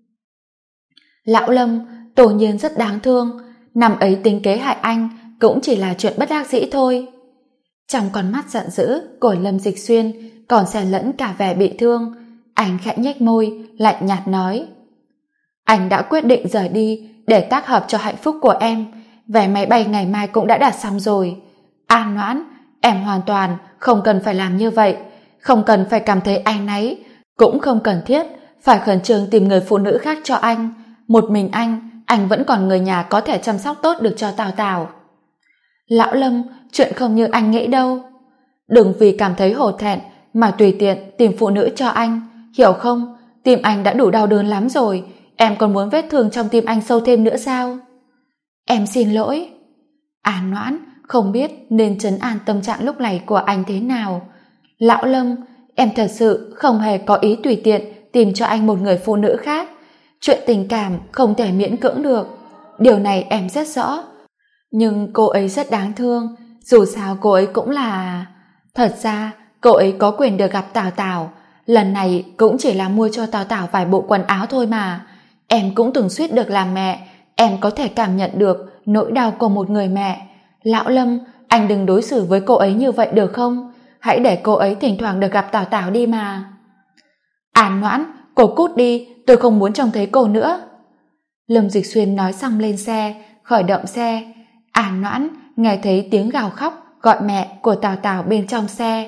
Lão Lâm, Tô Nhiên rất đáng thương, năm ấy tính kế hại anh cũng chỉ là chuyện bất đắc dĩ thôi. Trong con mắt giận dữ của Lâm Dịch Xuyên còn xen lẫn cả vẻ bị thương. Anh khẽ nhếch môi, lạnh nhạt nói: anh đã quyết định rời đi để tác hợp cho hạnh phúc của em. Vé máy bay ngày mai cũng đã đặt xong rồi. An Noãn, em hoàn toàn không cần phải làm như vậy, không cần phải cảm thấy áy náy, cũng không cần thiết phải khẩn trương tìm người phụ nữ khác cho anh. Một mình anh vẫn còn người nhà có thể chăm sóc tốt được cho Tảo Tảo. Lão Lâm, chuyện không như anh nghĩ đâu. Đừng vì cảm thấy hổ thẹn mà tùy tiện tìm phụ nữ cho anh, hiểu không? Tim anh đã đủ đau đớn lắm rồi, em còn muốn vết thương trong tim anh sâu thêm nữa sao? Em xin lỗi. An Noãn không biết nên trấn an tâm trạng lúc này của anh thế nào. Lão Lâm, em thật sự không hề có ý tùy tiện tìm cho anh một người phụ nữ khác. Chuyện tình cảm không thể miễn cưỡng được, điều này em rất rõ. Nhưng cô ấy rất đáng thương, dù sao cô ấy cũng là... Thật ra, cô ấy có quyền được gặp Tào Tào, lần này cũng chỉ là mua cho Tào Tào vài bộ quần áo thôi mà. Em cũng từng suýt được làm mẹ, em có thể cảm nhận được nỗi đau của một người mẹ. Lão Lâm, anh đừng đối xử với cô ấy như vậy được không? Hãy để cô ấy thỉnh thoảng được gặp Tào Tào đi mà. An Noãn, cô cút đi, tôi không muốn trông thấy cô nữa. Lâm Dịch Xuyên nói xong lên xe, khởi động xe. An Noãn nghe thấy tiếng gào khóc gọi mẹ của Tào Tào bên trong xe.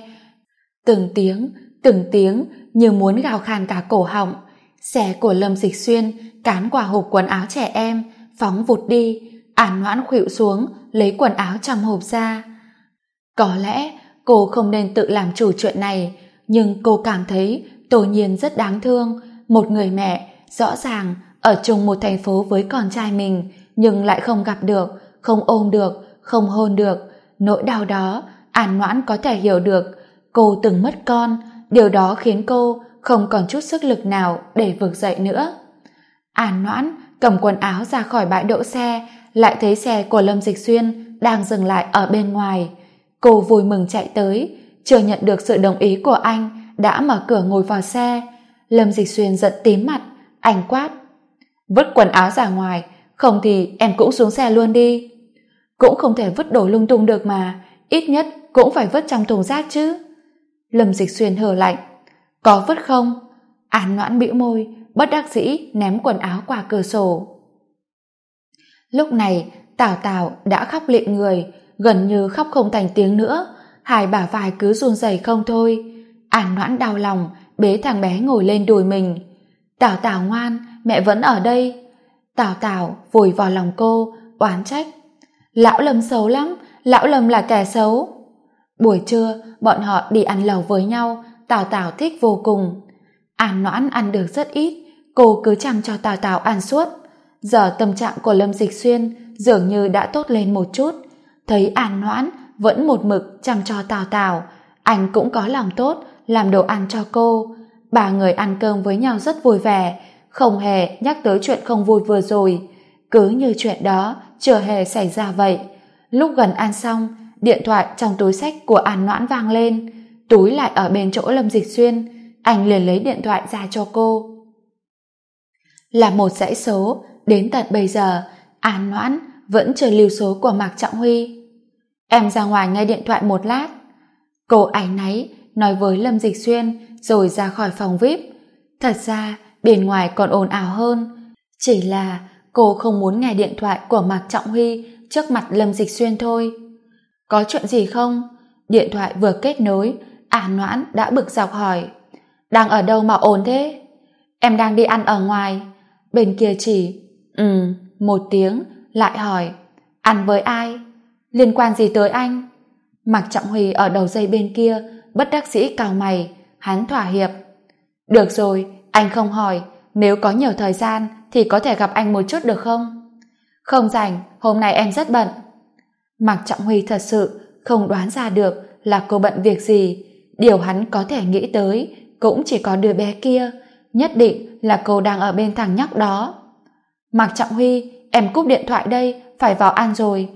Từng tiếng như muốn gào khan cả cổ họng. Xe của Lâm Dịch Xuyên cán qua hộp quần áo trẻ em, phóng vụt đi. An Noãn khuỵu xuống, lấy quần áo trong hộp ra. Có lẽ cô không nên tự làm chủ chuyện này, nhưng cô cảm thấy Tô Nhiên rất đáng thương. Một người mẹ, rõ ràng ở chung một thành phố với con trai mình, nhưng lại không gặp được, không ôm được, không hôn được. Nỗi đau đó, An Noãn có thể hiểu được. Cô từng mất con, điều đó khiến cô không còn chút sức lực nào để vực dậy nữa. An Noãn cầm quần áo ra khỏi bãi đỗ xe, lại thấy xe của Lâm Dịch Xuyên đang dừng lại ở bên ngoài. Cô vui mừng chạy tới, chưa nhận được sự đồng ý của anh, đã mở cửa ngồi vào xe. Lâm Dịch Xuyên giận tím mặt, anh quát: vứt quần áo ra ngoài, không thì em cũng xuống xe luôn đi. Cũng không thể vứt đổ lung tung được mà, ít nhất cũng phải vứt trong thùng rác chứ. Lâm Dịch Xuyên hừ lạnh: có vứt không? An Noãn bĩu môi, bất đắc dĩ ném quần áo qua cửa sổ. Lúc này Tào Tào đã khóc lịm người, gần như khóc không thành tiếng nữa, hai bả vai cứ run rẩy không thôi. An Noãn đau lòng bế thằng bé ngồi lên đùi mình. Tào Tào ngoan, mẹ vẫn ở đây. Tào Tào vùi vào lòng cô, oán trách: Lão Lâm xấu lắm, Lão Lâm là kẻ xấu. Buổi trưa bọn họ đi ăn lẩu với nhau, Tào Tào thích vô cùng. An Noãn ăn được rất ít, cô cứ chăm cho Tào Tào ăn suốt. Giờ tâm trạng của Lâm Dịch Xuyên dường như đã tốt lên một chút. Thấy An Noãn vẫn một mực chăm cho Tào Tào, anh cũng có lòng tốt làm đồ ăn cho cô. Ba người ăn cơm với nhau rất vui vẻ, không hề nhắc tới chuyện không vui vừa rồi, cứ như chuyện đó chưa hề xảy ra vậy. Lúc gần ăn xong, điện thoại trong túi xách của An Noãn vang lên, túi lại ở bên chỗ Lâm Dịch Xuyên. Anh liền lấy điện thoại ra cho cô. Là một dãy số, đến tận bây giờ An Noãn vẫn chưa lưu số của Mạc Trọng Huy. Em ra ngoài nghe điện thoại một lát. Cô áy náy nói với Lâm Dịch Xuyên rồi ra khỏi phòng VIP. Thật ra bên ngoài còn ồn ào hơn, chỉ là cô không muốn nghe điện thoại của Mạc Trọng Huy trước mặt Lâm Dịch Xuyên thôi. Có chuyện gì không? Điện thoại vừa kết nối, An Noãn đã bực dọc hỏi: đang ở đâu mà ồn thế? Em đang đi ăn ở ngoài. Bên kia chỉ một tiếng, lại hỏi: ăn với ai? Liên quan gì tới anh? Mạc Trọng Huy ở đầu dây bên kia bất đắc dĩ cau mày, hắn thỏa hiệp: được rồi, anh không hỏi, nếu có nhiều thời gian thì có thể gặp anh một chút được không? Không rảnh, hôm nay em rất bận. Mạc Trọng Huy thật sự không đoán ra được là cô bận việc gì. Điều hắn có thể nghĩ tới cũng chỉ có đứa bé kia, nhất định là cô đang ở bên thằng nhóc đó. Mạc Trọng Huy, em cúp điện thoại đây, phải vào ăn rồi.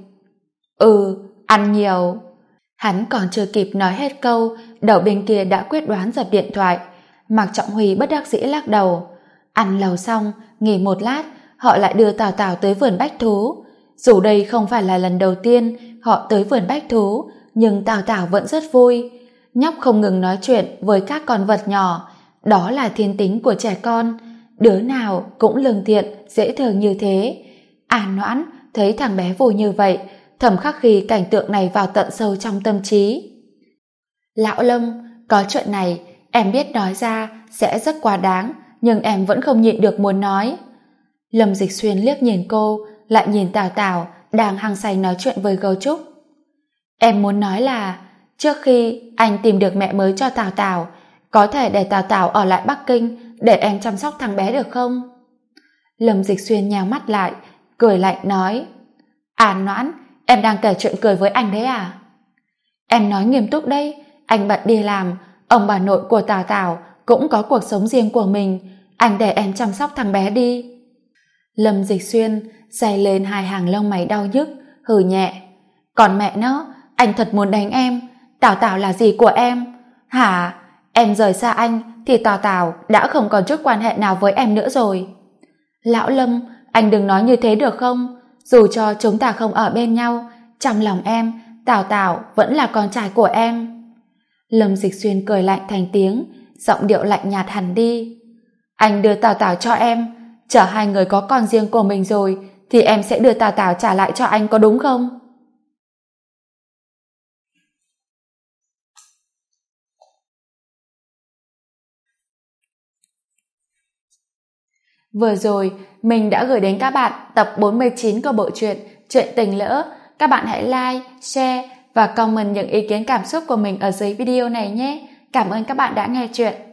Ăn nhiều. Hắn còn chưa kịp nói hết câu, đầu bên kia đã quyết đoán dập điện thoại. Mạc Trọng Huy bất đắc dĩ lắc đầu. Ăn lẩu xong, nghỉ một lát, họ lại đưa Tào Tào tới vườn bách thú. Dù đây không phải là lần đầu tiên họ tới vườn bách thú, nhưng Tào Tào vẫn rất vui. Nhóc không ngừng nói chuyện với các con vật nhỏ, đó là thiên tính của trẻ con, đứa nào cũng lương thiện, dễ thương như thế. An Noãn thấy thằng bé vui như vậy, thầm khắc ghi cảnh tượng này vào tận sâu trong tâm trí. Lão Lâm, có chuyện này em biết nói ra sẽ rất quá đáng, nhưng em vẫn không nhịn được muốn nói. Lâm Dịch Xuyên liếc nhìn cô, lại nhìn Tào Tào đang hăng say nói chuyện với Gấu Trúc. Em muốn nói là trước khi anh tìm được mẹ mới cho Tào Tào, có thể để Tào Tào ở lại Bắc Kinh để em chăm sóc thằng bé được không? Lâm Dịch Xuyên nhào mắt lại, cười lạnh nói: An Noãn, em đang kể chuyện cười với anh đấy à? Em nói nghiêm túc đấy, anh bận đi làm, ông bà nội của Tào Tào cũng có cuộc sống riêng của mình, anh để em chăm sóc thằng bé đi. Lâm Dịch Xuyên day lên hai hàng lông mày đau nhức, hừ nhẹ. Còn mẹ nó, anh thật muốn đánh em. Tào Tào là gì của em? Hả? Em rời xa anh thì Tào Tào đã không còn chút quan hệ nào với em nữa rồi. Lão Lâm, anh đừng nói như thế được không? Dù cho chúng ta không ở bên nhau, trong lòng em, Tào Tào vẫn là con trai của em. Lâm Dịch Xuyên cười lạnh thành tiếng, giọng điệu lạnh nhạt hẳn đi. Anh đưa Tào Tào cho em, chờ hai người có con riêng của mình rồi thì em sẽ đưa Tào Tào trả lại cho anh, có đúng không? Vừa rồi, mình đã gửi đến các bạn tập 49 của bộ truyện Chuyện Tình Lỡ. Các bạn hãy like, share và comment những ý kiến cảm xúc của mình ở dưới video này nhé. Cảm ơn các bạn đã nghe chuyện.